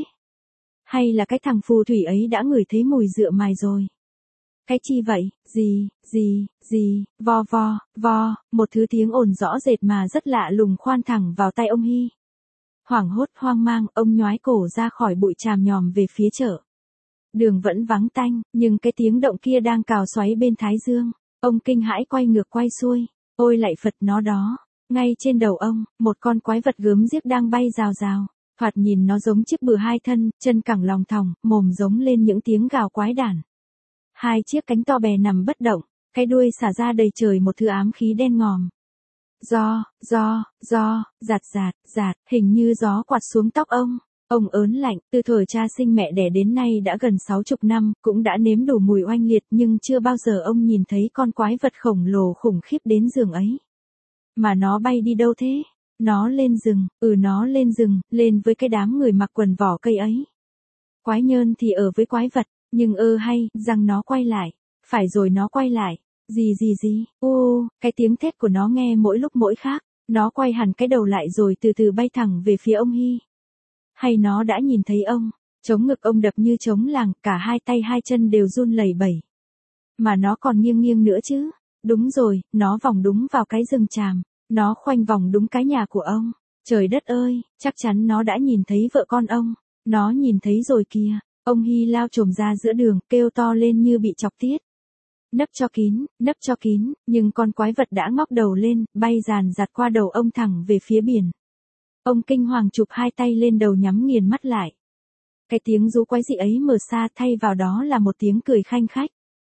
Hay là cái thằng phù thủy ấy đã ngửi thấy mùi rượu mài rồi? Cái chi vậy, gì, gì, gì, vo vo, vo, một thứ tiếng ồn rõ rệt mà rất lạ lùng khoan thẳng vào tai ông Hy. Hoảng hốt hoang mang, ông nhoái cổ ra khỏi bụi tràm nhòm về phía chợ. Đường vẫn vắng tanh, nhưng cái tiếng động kia đang cào xoáy bên thái dương. Ông kinh hãi quay ngược quay xuôi. Ôi lạy Phật, nó đó. Ngay trên đầu ông, một con quái vật gớm ghiếc đang bay rào rào. Thoạt nhìn nó giống chiếc bừa hai thân, chân cẳng lòng thòng, mồm giống lên những tiếng gào quái đản. Hai chiếc cánh to bè nằm bất động, cái đuôi xả ra đầy trời một thứ ám khí đen ngòm. Gió, gió, gió, giạt giạt, giạt, hình như gió quạt xuống tóc ông. Ông ớn lạnh, từ thời cha sinh mẹ đẻ đến nay đã gần sáu chục năm, cũng đã nếm đủ mùi oanh liệt nhưng chưa bao giờ ông nhìn thấy con quái vật khổng lồ khủng khiếp đến giường ấy. Mà nó bay đi đâu thế? Nó lên rừng, ừ nó lên rừng, lên với cái đám người mặc quần vỏ cây ấy. Quái nhơn thì ở với quái vật, nhưng ơ hay, rằng nó quay lại. Phải rồi nó quay lại. Gì gì gì, u, cái tiếng thét của nó nghe mỗi lúc mỗi khác. Nó quay hẳn cái đầu lại rồi từ từ bay thẳng về phía ông Hy. Hay nó đã nhìn thấy ông, chống ngực ông đập như trống làng, cả hai tay hai chân đều run lẩy bẩy. Mà nó còn nghiêng nghiêng nữa chứ. Đúng rồi, nó vòng đúng vào cái rừng tràm. Nó khoanh vòng đúng cái nhà của ông. Trời đất ơi, chắc chắn nó đã nhìn thấy vợ con ông. Nó nhìn thấy rồi kìa. Ông Hy lao chồm ra giữa đường, kêu to lên như bị chọc tiết. Nấp cho kín, nấp cho kín, nhưng con quái vật đã ngóc đầu lên, bay dàn dạt qua đầu ông thẳng về phía biển. Ông kinh hoàng chụp hai tay lên đầu nhắm nghiền mắt lại. Cái tiếng rú quái dị ấy mở xa, thay vào đó là một tiếng cười khanh khách.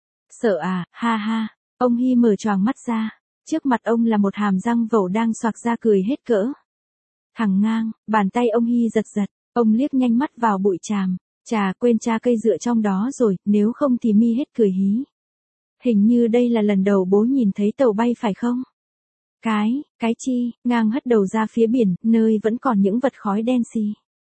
Sợ à, ha ha. Ông Hy mở choàng mắt ra. Trước mặt ông là một hàm răng vẩu đang xoạc ra cười hết cỡ. Thằng ngang, bàn tay ông Hy giật giật, ông liếc nhanh mắt vào bụi tràm. Chà, quên cha cây dựa trong đó rồi, nếu không thì mi hết cười hí. Hình như đây là lần đầu bố nhìn thấy tàu bay phải không? Cái, cái chi, ngang hất đầu ra phía biển, nơi vẫn còn những vật khói đen xì.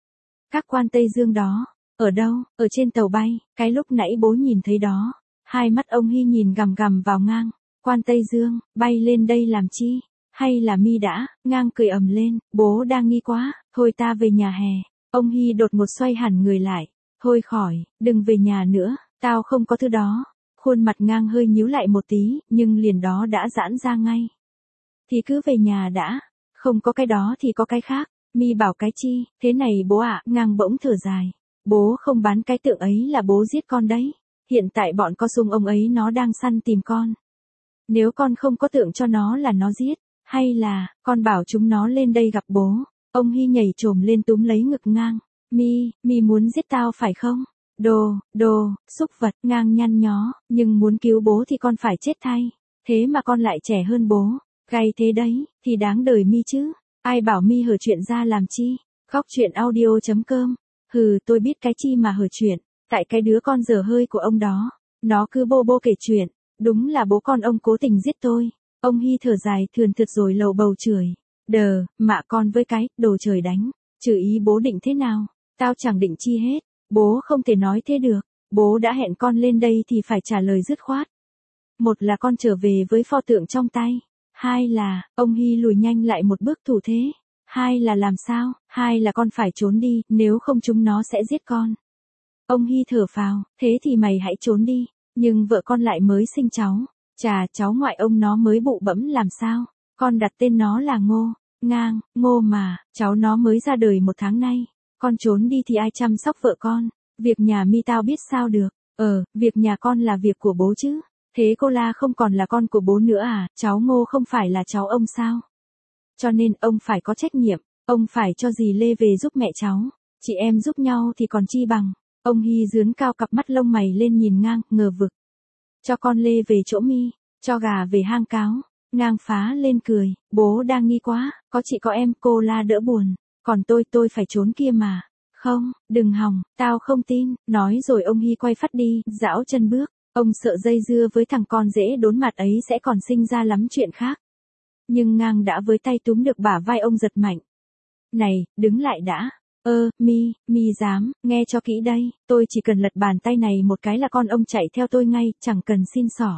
Các quan Tây Dương đó, ở đâu, ở trên tàu bay, cái lúc nãy bố nhìn thấy đó. Hai mắt ông Hy nhìn gằm gằm vào ngang. Quan Tây Dương, bay lên đây làm chi? Hay là mi đã, ngang cười ầm lên, bố đang nghi quá, thôi ta về nhà hè. Ông Hy đột ngột xoay hẳn người lại. Thôi khỏi, đừng về nhà nữa, tao không có thứ đó. Khuôn mặt ngang hơi nhíu lại một tí, nhưng liền đó đã giãn ra ngay. Thì cứ về nhà đã, không có cái đó thì có cái khác. Mi bảo cái chi, thế này bố ạ, ngang bỗng thở dài. Bố không bán cái tượng ấy là bố giết con đấy. Hiện tại bọn co sung ông ấy nó đang săn tìm con. Nếu con không có tượng cho nó là nó giết, hay là, con bảo chúng nó lên đây gặp bố. Ông Hy nhảy trồm lên túm lấy ngực ngang. Mi, mi muốn giết tao phải không? Đồ, đồ, xúc vật, ngang nhăn nhó, nhưng muốn cứu bố thì con phải chết thay. Thế mà con lại trẻ hơn bố. Gay thế đấy, thì đáng đời mi chứ. Ai bảo mi hở chuyện ra làm chi? Khóc chuyện audio chấm com. Hừ, tôi biết cái chi mà hở chuyện. Tại cái đứa con dở hơi của ông đó. Nó cứ bô bô kể chuyện. Đúng là bố con ông cố tình giết tôi. Ông Hy thở dài thườn thượt rồi lầu bầu chửi. Đờ, mạ con với cái, đồ trời đánh. Chửi ý bố định thế nào? Tao chẳng định chi hết. Bố không thể nói thế được. Bố đã hẹn con lên đây thì phải trả lời dứt khoát. Một là con trở về với pho tượng trong tay. Hai là, ông Hy lùi nhanh lại một bước thủ thế. Hai là làm sao? Hai là con phải trốn đi, nếu không chúng nó sẽ giết con. Ông Hy thở phào, thế thì mày hãy trốn đi. Nhưng vợ con lại mới sinh cháu. Chà, cháu ngoại ông nó mới bụ bẫm làm sao? Con đặt tên nó là Ngô. Ngang, Ngô mà, cháu nó mới ra đời một tháng nay. Con trốn đi thì ai chăm sóc vợ con? Việc nhà mi tao biết sao được. Ờ, việc nhà con là việc của bố chứ. Thế cô La không còn là con của bố nữa à? Cháu Ngô không phải là cháu ông sao? Cho nên ông phải có trách nhiệm. Ông phải cho dì Lê về giúp mẹ cháu. Chị em giúp nhau thì còn chi bằng. Ông Hy dướn cao cặp mắt lông mày lên nhìn ngang, ngờ vực. Cho con Lê về chỗ mi. Cho gà về hang cáo. Ngang phá lên cười. Bố đang nghi quá. Có chị có em, cô La đỡ buồn. Còn tôi tôi phải trốn kia mà. Không, đừng hòng, tao không tin. Nói rồi ông Hy quay phát đi, dão chân bước. Ông sợ dây dưa với thằng con dễ đốn mặt ấy sẽ còn sinh ra lắm chuyện khác. Nhưng ngang đã với tay túm được bả vai ông giật mạnh. Này, đứng lại đã. Ơ, mi, mi dám, nghe cho kỹ đây. Tôi chỉ cần lật bàn tay này một cái là con ông chạy theo tôi ngay, chẳng cần xin xỏ.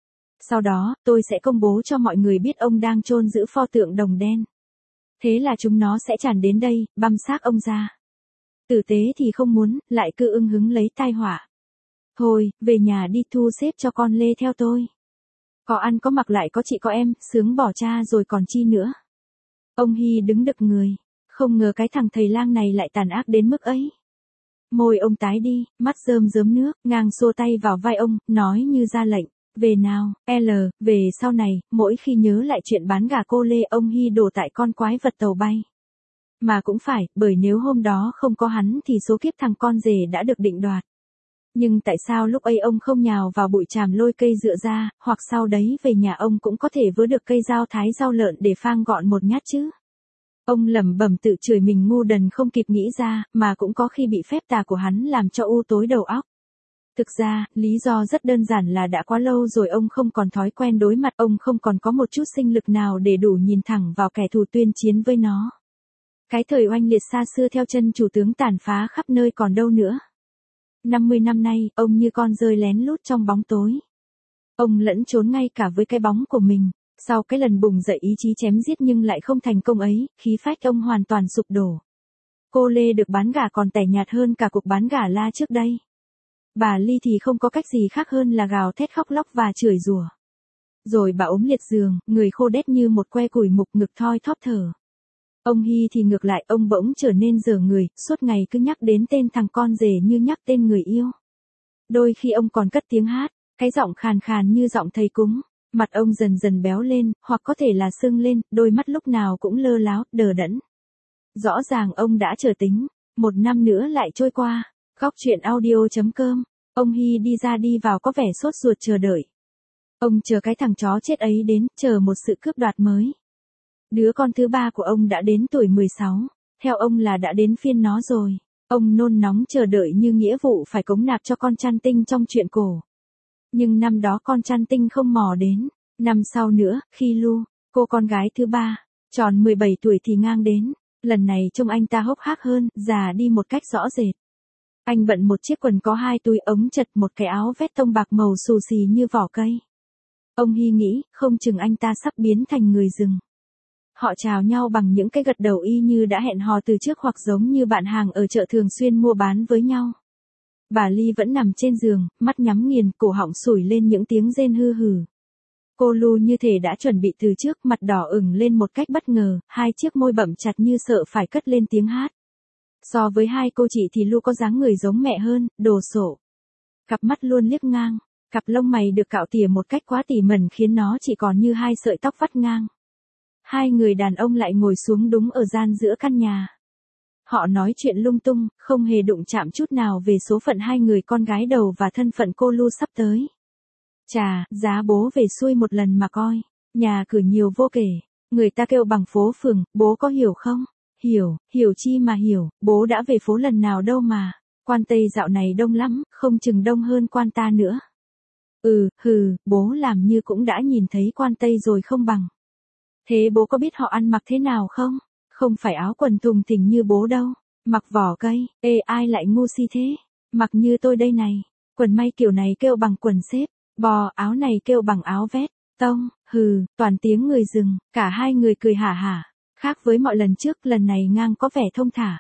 Sau đó, tôi sẽ công bố cho mọi người biết ông đang chôn giữ pho tượng đồng đen. Thế là chúng nó sẽ tràn đến đây, băm xác ông ra. Tử tế thì không muốn, lại cứ ưng hứng lấy tai họa. Thôi, về nhà đi thu xếp cho con Lê theo tôi. Có ăn có mặc lại có chị có em, sướng bỏ cha rồi còn chi nữa. Ông Hy đứng đực người. Không ngờ cái thằng thầy lang này lại tàn ác đến mức ấy. Môi ông tái đi, mắt rơm rớm nước, ngang xô tay vào vai ông, nói như ra lệnh. Về nào, L, về sau này, mỗi khi nhớ lại chuyện bán gà cô Lê ông Hy đổ tại con quái vật tàu bay. Mà cũng phải, bởi nếu hôm đó không có hắn thì số kiếp thằng con rể đã được định đoạt. Nhưng tại sao lúc ấy ông không nhào vào bụi tràm lôi cây dựa ra, hoặc sau đấy về nhà ông cũng có thể vớ được cây dao thái rau lợn để phang gọn một nhát chứ? Ông lẩm bẩm tự chửi mình ngu đần không kịp nghĩ ra, mà cũng có khi bị phép tà của hắn làm cho u tối đầu óc. Thực ra, lý do rất đơn giản là đã quá lâu rồi ông không còn thói quen đối mặt, ông không còn có một chút sinh lực nào để đủ nhìn thẳng vào kẻ thù tuyên chiến với nó. Cái thời oanh liệt xa xưa theo chân chủ tướng tàn phá khắp nơi còn đâu nữa. năm mươi năm nay, ông như con rơi lén lút trong bóng tối. Ông lẫn trốn ngay cả với cái bóng của mình. Sau cái lần bùng dậy ý chí chém giết nhưng lại không thành công ấy, khí phách ông hoàn toàn sụp đổ. Cô Lê được bán gà còn tẻ nhạt hơn cả cuộc bán gà La trước đây. Bà Ly thì không có cách gì khác hơn là gào thét khóc lóc và chửi rủa. Rồi bà ốm liệt giường, người khô đét như một que củi mục, ngực thoi thóp thở. Ông Hy thì ngược lại, ông bỗng trở nên dở người, suốt ngày cứ nhắc đến tên thằng con rể như nhắc tên người yêu. Đôi khi ông còn cất tiếng hát, cái giọng khàn khàn như giọng thầy cúng. Mặt ông dần dần béo lên, hoặc có thể là sưng lên, đôi mắt lúc nào cũng lơ láo, đờ đẫn. Rõ ràng ông đã chờ tính, một năm nữa lại trôi qua. Góc truyện audio chấm com. Ông Hy đi ra đi vào có vẻ sốt ruột chờ đợi. Ông chờ cái thằng chó chết ấy đến, chờ một sự cướp đoạt mới. Đứa con thứ ba của ông đã đến tuổi mười sáu, theo ông là đã đến phiên nó rồi. Ông nôn nóng chờ đợi như nghĩa vụ phải cống nạp cho con chăn tinh trong truyện cổ. Nhưng năm đó con chăn tinh không mò đến. Năm sau nữa, khi Lu, cô con gái thứ ba, tròn mười bảy tuổi thì ngang đến. Lần này trông anh ta hốc hác hơn, già đi một cách rõ rệt. Anh bận một chiếc quần có hai túi ống chật, một cái áo vest tông bạc màu xù xì như vỏ cây. Ông Hy nghĩ, không chừng anh ta sắp biến thành người rừng. Họ chào nhau bằng những cái gật đầu y như đã hẹn hò từ trước, hoặc giống như bạn hàng ở chợ thường xuyên mua bán với nhau. Bà Ly vẫn nằm trên giường, mắt nhắm nghiền, cổ họng sủi lên những tiếng rên hư hử. Cô Lu như thể đã chuẩn bị từ trước, mặt đỏ ửng lên một cách bất ngờ, hai chiếc môi bậm chặt như sợ phải cất lên tiếng hát. So với hai cô chị thì Lu có dáng người giống mẹ hơn, đồ sộ. Cặp mắt luôn liếc ngang, cặp lông mày được cạo tỉa một cách quá tỉ mẩn khiến nó chỉ còn như hai sợi tóc vắt ngang. Hai người đàn ông lại ngồi xuống đúng ở gian giữa căn nhà. Họ nói chuyện lung tung, không hề đụng chạm chút nào về số phận hai người con gái đầu và thân phận cô Lu sắp tới. Chà, giá bố về xuôi một lần mà coi, nhà cửa nhiều vô kể, người ta kêu bằng phố phường, bố có hiểu không? Hiểu, hiểu chi mà hiểu, bố đã về phố lần nào đâu mà, quan Tây dạo này đông lắm, không chừng đông hơn quan ta nữa. Ừ, hừ, bố làm như cũng đã nhìn thấy quan Tây rồi không bằng. Thế bố có biết họ ăn mặc thế nào không? Không phải áo quần thùng thình như bố đâu, mặc vỏ cây, ê ai lại ngu si thế, mặc như tôi đây này, quần may kiểu này kêu bằng quần xếp, bò áo này kêu bằng áo vest, tông, hừ, toàn tiếng người rừng, cả hai người cười hả hả, khác với mọi lần trước, lần này ngang có vẻ thông thả.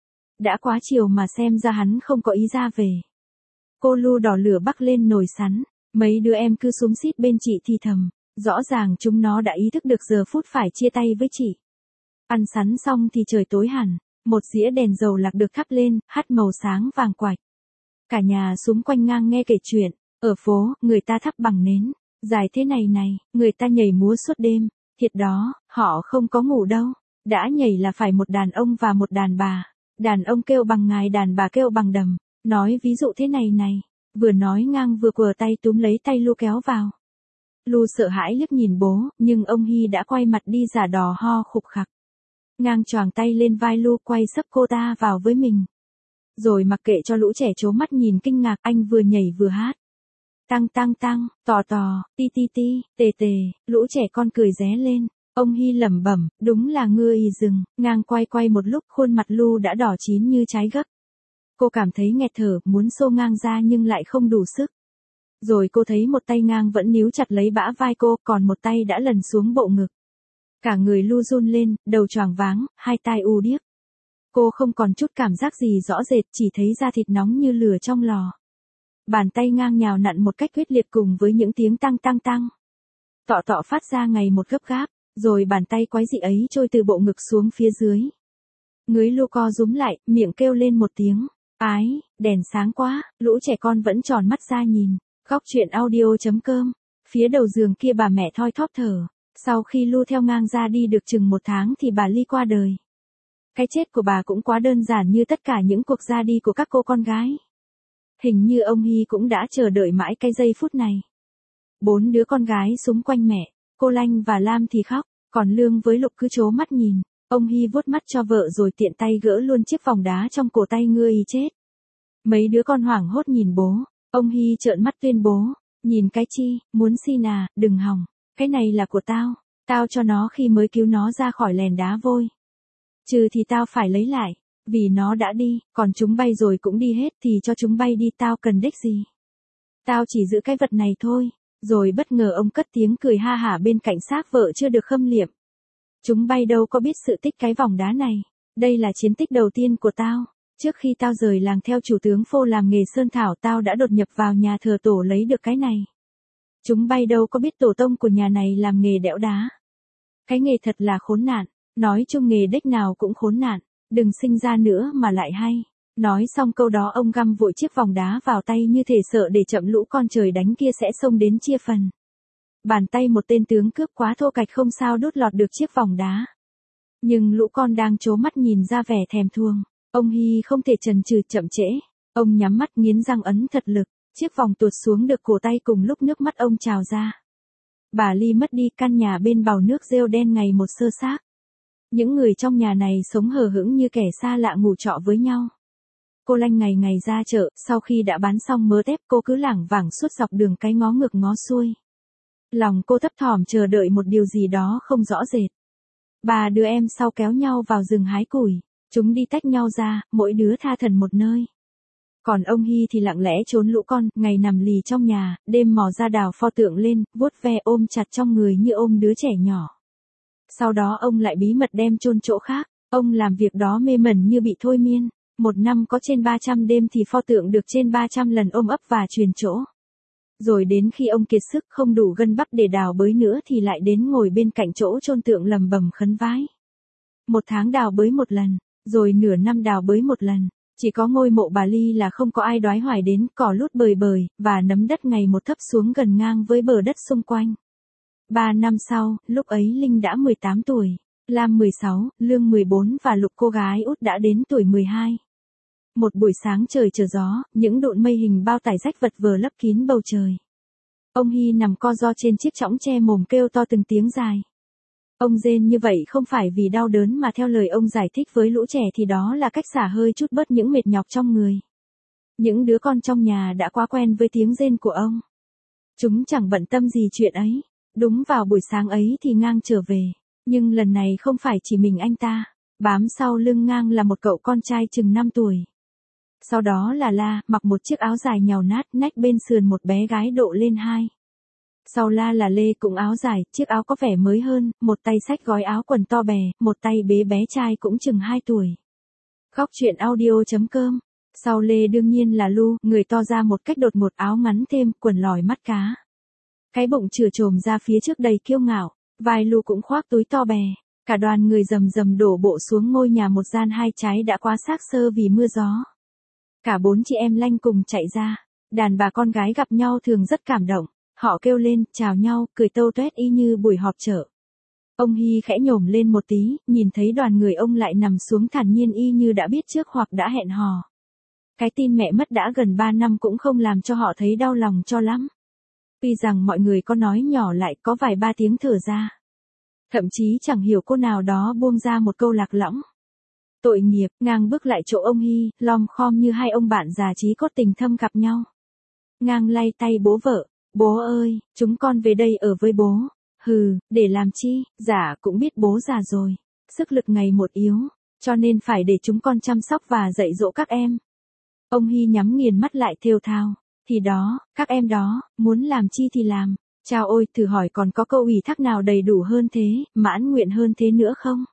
Đã quá chiều mà xem ra hắn không có ý ra về. Cô Lu đỏ lửa bắc lên nồi sắn, mấy đứa em cứ xúm xít bên chị thì thầm, rõ ràng chúng nó đã ý thức được giờ phút phải chia tay với chị. Ăn sắn xong thì trời tối hẳn, một dĩa đèn dầu lạc được thắp lên, hắt màu sáng vàng quạch. Cả nhà xúm quanh ngang nghe kể chuyện, ở phố, người ta thắp bằng nến, dài thế này này, người ta nhảy múa suốt đêm, thiệt đó, họ không có ngủ đâu, đã nhảy là phải một đàn ông và một đàn bà, đàn ông kêu bằng ngài, đàn bà kêu bằng đầm, nói ví dụ thế này này, vừa nói ngang vừa quờ tay túm lấy tay Lu kéo vào. Lu sợ hãi liếc nhìn bố, nhưng ông Hy đã quay mặt đi giả đò ho khục khặc. Ngang choàng tay lên vai Lu, quay sấp cô ta vào với mình. Rồi mặc kệ cho lũ trẻ trố mắt nhìn kinh ngạc, anh vừa nhảy vừa hát. Tăng tăng tăng, tò tò, ti ti ti, tề tề, lũ trẻ con cười ré lên. Ông Hy lẩm bẩm, đúng là ngựa ì rừng. Ngang quay quay một lúc, khuôn mặt Lu đã đỏ chín như trái gấc. Cô cảm thấy nghẹt thở, muốn xô ngang ra nhưng lại không đủ sức. Rồi cô thấy một tay ngang vẫn níu chặt lấy bả vai cô, còn một tay đã lần xuống bộ ngực. Cả người Lu run lên, đầu choàng váng, hai tai u điếc. Cô không còn chút cảm giác gì rõ rệt, chỉ thấy da thịt nóng như lửa trong lò. Bàn tay ngang nhào nặn một cách quyết liệt cùng với những tiếng tăng tăng tăng. Tọ tọ phát ra ngày một gấp gáp, rồi bàn tay quái dị ấy trôi từ bộ ngực xuống phía dưới. Ngưới Lu co rúm lại, miệng kêu lên một tiếng. Ái, đèn sáng quá, lũ trẻ con vẫn tròn mắt ra nhìn. Góc truyện audio chấm com. Phía đầu giường kia bà mẹ thoi thóp thở. Sau khi Lu theo ngang ra đi được chừng một tháng thì bà Ly qua đời. Cái chết của bà cũng quá đơn giản như tất cả những cuộc ra đi của các cô con gái. Hình như ông Hy cũng đã chờ đợi mãi cái giây phút này. Bốn đứa con gái xúm quanh mẹ, cô Lanh và Lam thì khóc, còn Lương với Lục cứ trố mắt nhìn. Ông Hy vuốt mắt cho vợ rồi tiện tay gỡ luôn chiếc vòng đá trong cổ tay ngưa y chết. Mấy đứa con hoảng hốt nhìn bố, ông Hy trợn mắt tuyên bố, nhìn cái chi, muốn xin à, đừng hòng, cái này là của tao, tao cho nó khi mới cứu nó ra khỏi lèn đá vôi. Trừ thì tao phải lấy lại, vì nó đã đi, còn chúng bay rồi cũng đi hết thì cho chúng bay đi, tao cần đếch gì. Tao chỉ giữ cái vật này thôi, rồi bất ngờ ông cất tiếng cười ha hả bên cạnh xác vợ chưa được khâm liệm. Chúng bay đâu có biết sự tích cái vòng đá này, đây là chiến tích đầu tiên của tao. Trước khi tao rời làng theo chủ tướng Phô làm nghề sơn thảo, tao đã đột nhập vào nhà thờ tổ lấy được cái này. Chúng bay đâu có biết tổ tông của nhà này làm nghề đẽo đá. Cái nghề thật là khốn nạn, nói chung nghề đếch nào cũng khốn nạn, đừng sinh ra nữa mà lại hay. Nói xong câu đó ông găm vội chiếc vòng đá vào tay như thể sợ để chậm lũ con trời đánh kia sẽ xông đến chia phần. Bàn tay một tên tướng cướp quá thô kệch không sao đút lọt được chiếc vòng đá. Nhưng lũ con đang trố mắt nhìn ra vẻ thèm thuồng, ông Hy không thể chần chừ chậm trễ, ông nhắm mắt nghiến răng ấn thật lực, chiếc vòng tuột xuống được cổ tay cùng lúc nước mắt ông trào ra. Bà Ly mất đi, căn nhà bên bào nước rêu đen ngày một sơ xác. Những người trong nhà này sống hờ hững như kẻ xa lạ ngủ trọ với nhau. Cô Lanh ngày ngày ra chợ, sau khi đã bán xong mớ tép cô cứ lảng vảng suốt dọc đường cái ngó ngược ngó xuôi. Lòng cô thấp thỏm chờ đợi một điều gì đó không rõ rệt. Ba đứa em sau kéo nhau vào rừng hái củi, chúng đi tách nhau ra, mỗi đứa tha thần một nơi. Còn ông Hy thì lặng lẽ trốn lũ con, ngày nằm lì trong nhà, đêm mò ra đào pho tượng lên, vuốt ve ôm chặt trong người như ôm đứa trẻ nhỏ. Sau đó ông lại bí mật đem chôn chỗ khác, ông làm việc đó mê mẩn như bị thôi miên. Một năm có trên ba trăm đêm thì pho tượng được trên ba trăm lần ôm ấp và truyền chỗ. Rồi đến khi ông kiệt sức không đủ gân bắp để đào bới nữa thì lại đến ngồi bên cạnh chỗ chôn tượng lầm bầm khấn vái. Một tháng đào bới một lần, rồi nửa năm đào bới một lần. Chỉ có ngôi mộ bà Ly là không có ai đoái hoài đến, cỏ lút bời bời, và nấm đất ngày một thấp xuống gần ngang với bờ đất xung quanh. Ba năm sau, lúc ấy Linh đã mười tám tuổi, Lam mười sáu, Lương mười bốn và Lục cô gái út đã đến tuổi mười hai. Một buổi sáng trời trở gió, những độn mây hình bao tải rách vật vờ lấp kín bầu trời. Ông Hy nằm co ro trên chiếc chõng tre mồm kêu to từng tiếng dài. Ông rên như vậy không phải vì đau đớn mà theo lời ông giải thích với lũ trẻ thì đó là cách xả hơi chút bớt những mệt nhọc trong người. Những đứa con trong nhà đã quá quen với tiếng rên của ông. Chúng chẳng bận tâm gì chuyện ấy. Đúng vào buổi sáng ấy thì Ngang trở về. Nhưng lần này không phải chỉ mình anh ta. Bám sau lưng Ngang là một cậu con trai chừng năm tuổi. Sau đó là La, mặc một chiếc áo dài nhàu nát, nách bên sườn một bé gái độ lên hai. Sau La là Lê cũng áo dài, chiếc áo có vẻ mới hơn, một tay xách gói áo quần to bè, một tay bế bé trai cũng chừng hai tuổi. Góc truyện audio.com. Sau Lê đương nhiên là Lu, người to ra một cách đột ngột, áo ngắn thêm, quần lòi mắt cá. Cái bụng chừa chồm ra phía trước đầy kiêu ngạo, vai Lu cũng khoác túi to bè. Cả đoàn người rầm rầm đổ bộ xuống ngôi nhà một gian hai trái đã quá xác xơ vì mưa gió. Cả bốn chị em Lanh cùng chạy ra. Đàn bà con gái gặp nhau thường rất cảm động. Họ kêu lên, chào nhau, cười tâu tuét y như buổi họp chợ. Ông Hy khẽ nhổm lên một tí, nhìn thấy đoàn người ông lại nằm xuống thản nhiên y như đã biết trước hoặc đã hẹn hò. Cái tin mẹ mất đã gần ba năm cũng không làm cho họ thấy đau lòng cho lắm. Tuy rằng mọi người có nói nhỏ lại có vài ba tiếng thở ra. Thậm chí chẳng hiểu cô nào đó buông ra một câu lạc lõng. Tội nghiệp, Ngang bước lại chỗ ông Hy, lom khom như hai ông bạn già chí cốt tình thâm gặp nhau. Ngang lay tay bố vợ. Bố ơi, chúng con về đây ở với bố. Hừ, để làm chi, dạ cũng biết bố già rồi. Sức lực ngày một yếu, cho nên phải để chúng con chăm sóc và dạy dỗ các em. Ông Hy nhắm nghiền mắt lại thều thào. Thì đó, các em đó, muốn làm chi thì làm. Chao ôi, thử hỏi còn có câu ủy thác nào đầy đủ hơn thế, mãn nguyện hơn thế nữa không?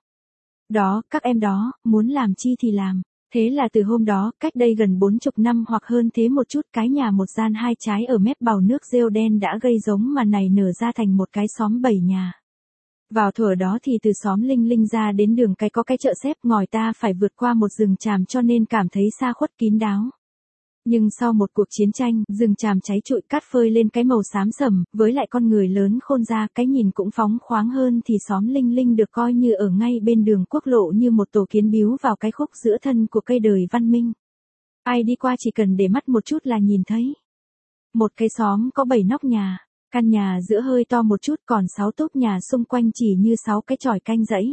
Đó, các em đó, muốn làm chi thì làm. Thế là từ hôm đó, cách đây gần bốn chục năm hoặc hơn thế một chút, cái nhà một gian hai trái ở mép bào nước rêu đen đã gây giống mà này nở ra thành một cái xóm bảy nhà. Vào thuở đó thì từ xóm Linh Linh ra đến đường cái có cái chợ xếp ngòi ta phải vượt qua một rừng tràm cho nên cảm thấy xa khuất kín đáo. Nhưng sau một cuộc chiến tranh, rừng tràm cháy trụi cát phơi lên cái màu xám sầm, với lại con người lớn khôn ra cái nhìn cũng phóng khoáng hơn thì xóm Linh Linh được coi như ở ngay bên đường quốc lộ như một tổ kiến biếu vào cái khúc giữa thân của cây đời văn minh. Ai đi qua chỉ cần để mắt một chút là nhìn thấy. Một cái xóm có bảy nóc nhà, căn nhà giữa hơi to một chút còn sáu túp nhà xung quanh chỉ như sáu cái chòi canh dãy.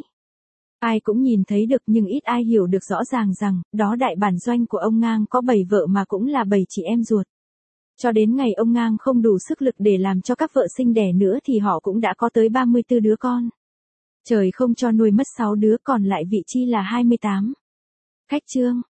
Ai cũng nhìn thấy được nhưng ít ai hiểu được rõ ràng rằng, đó đại bản doanh của ông Ngang có bảy vợ mà cũng là bảy chị em ruột. Cho đến ngày ông Ngang không đủ sức lực để làm cho các vợ sinh đẻ nữa thì họ cũng đã có tới ba mươi tư đứa con. Trời không cho nuôi mất sáu đứa còn lại vị chi là hai mươi tám. Khách trương,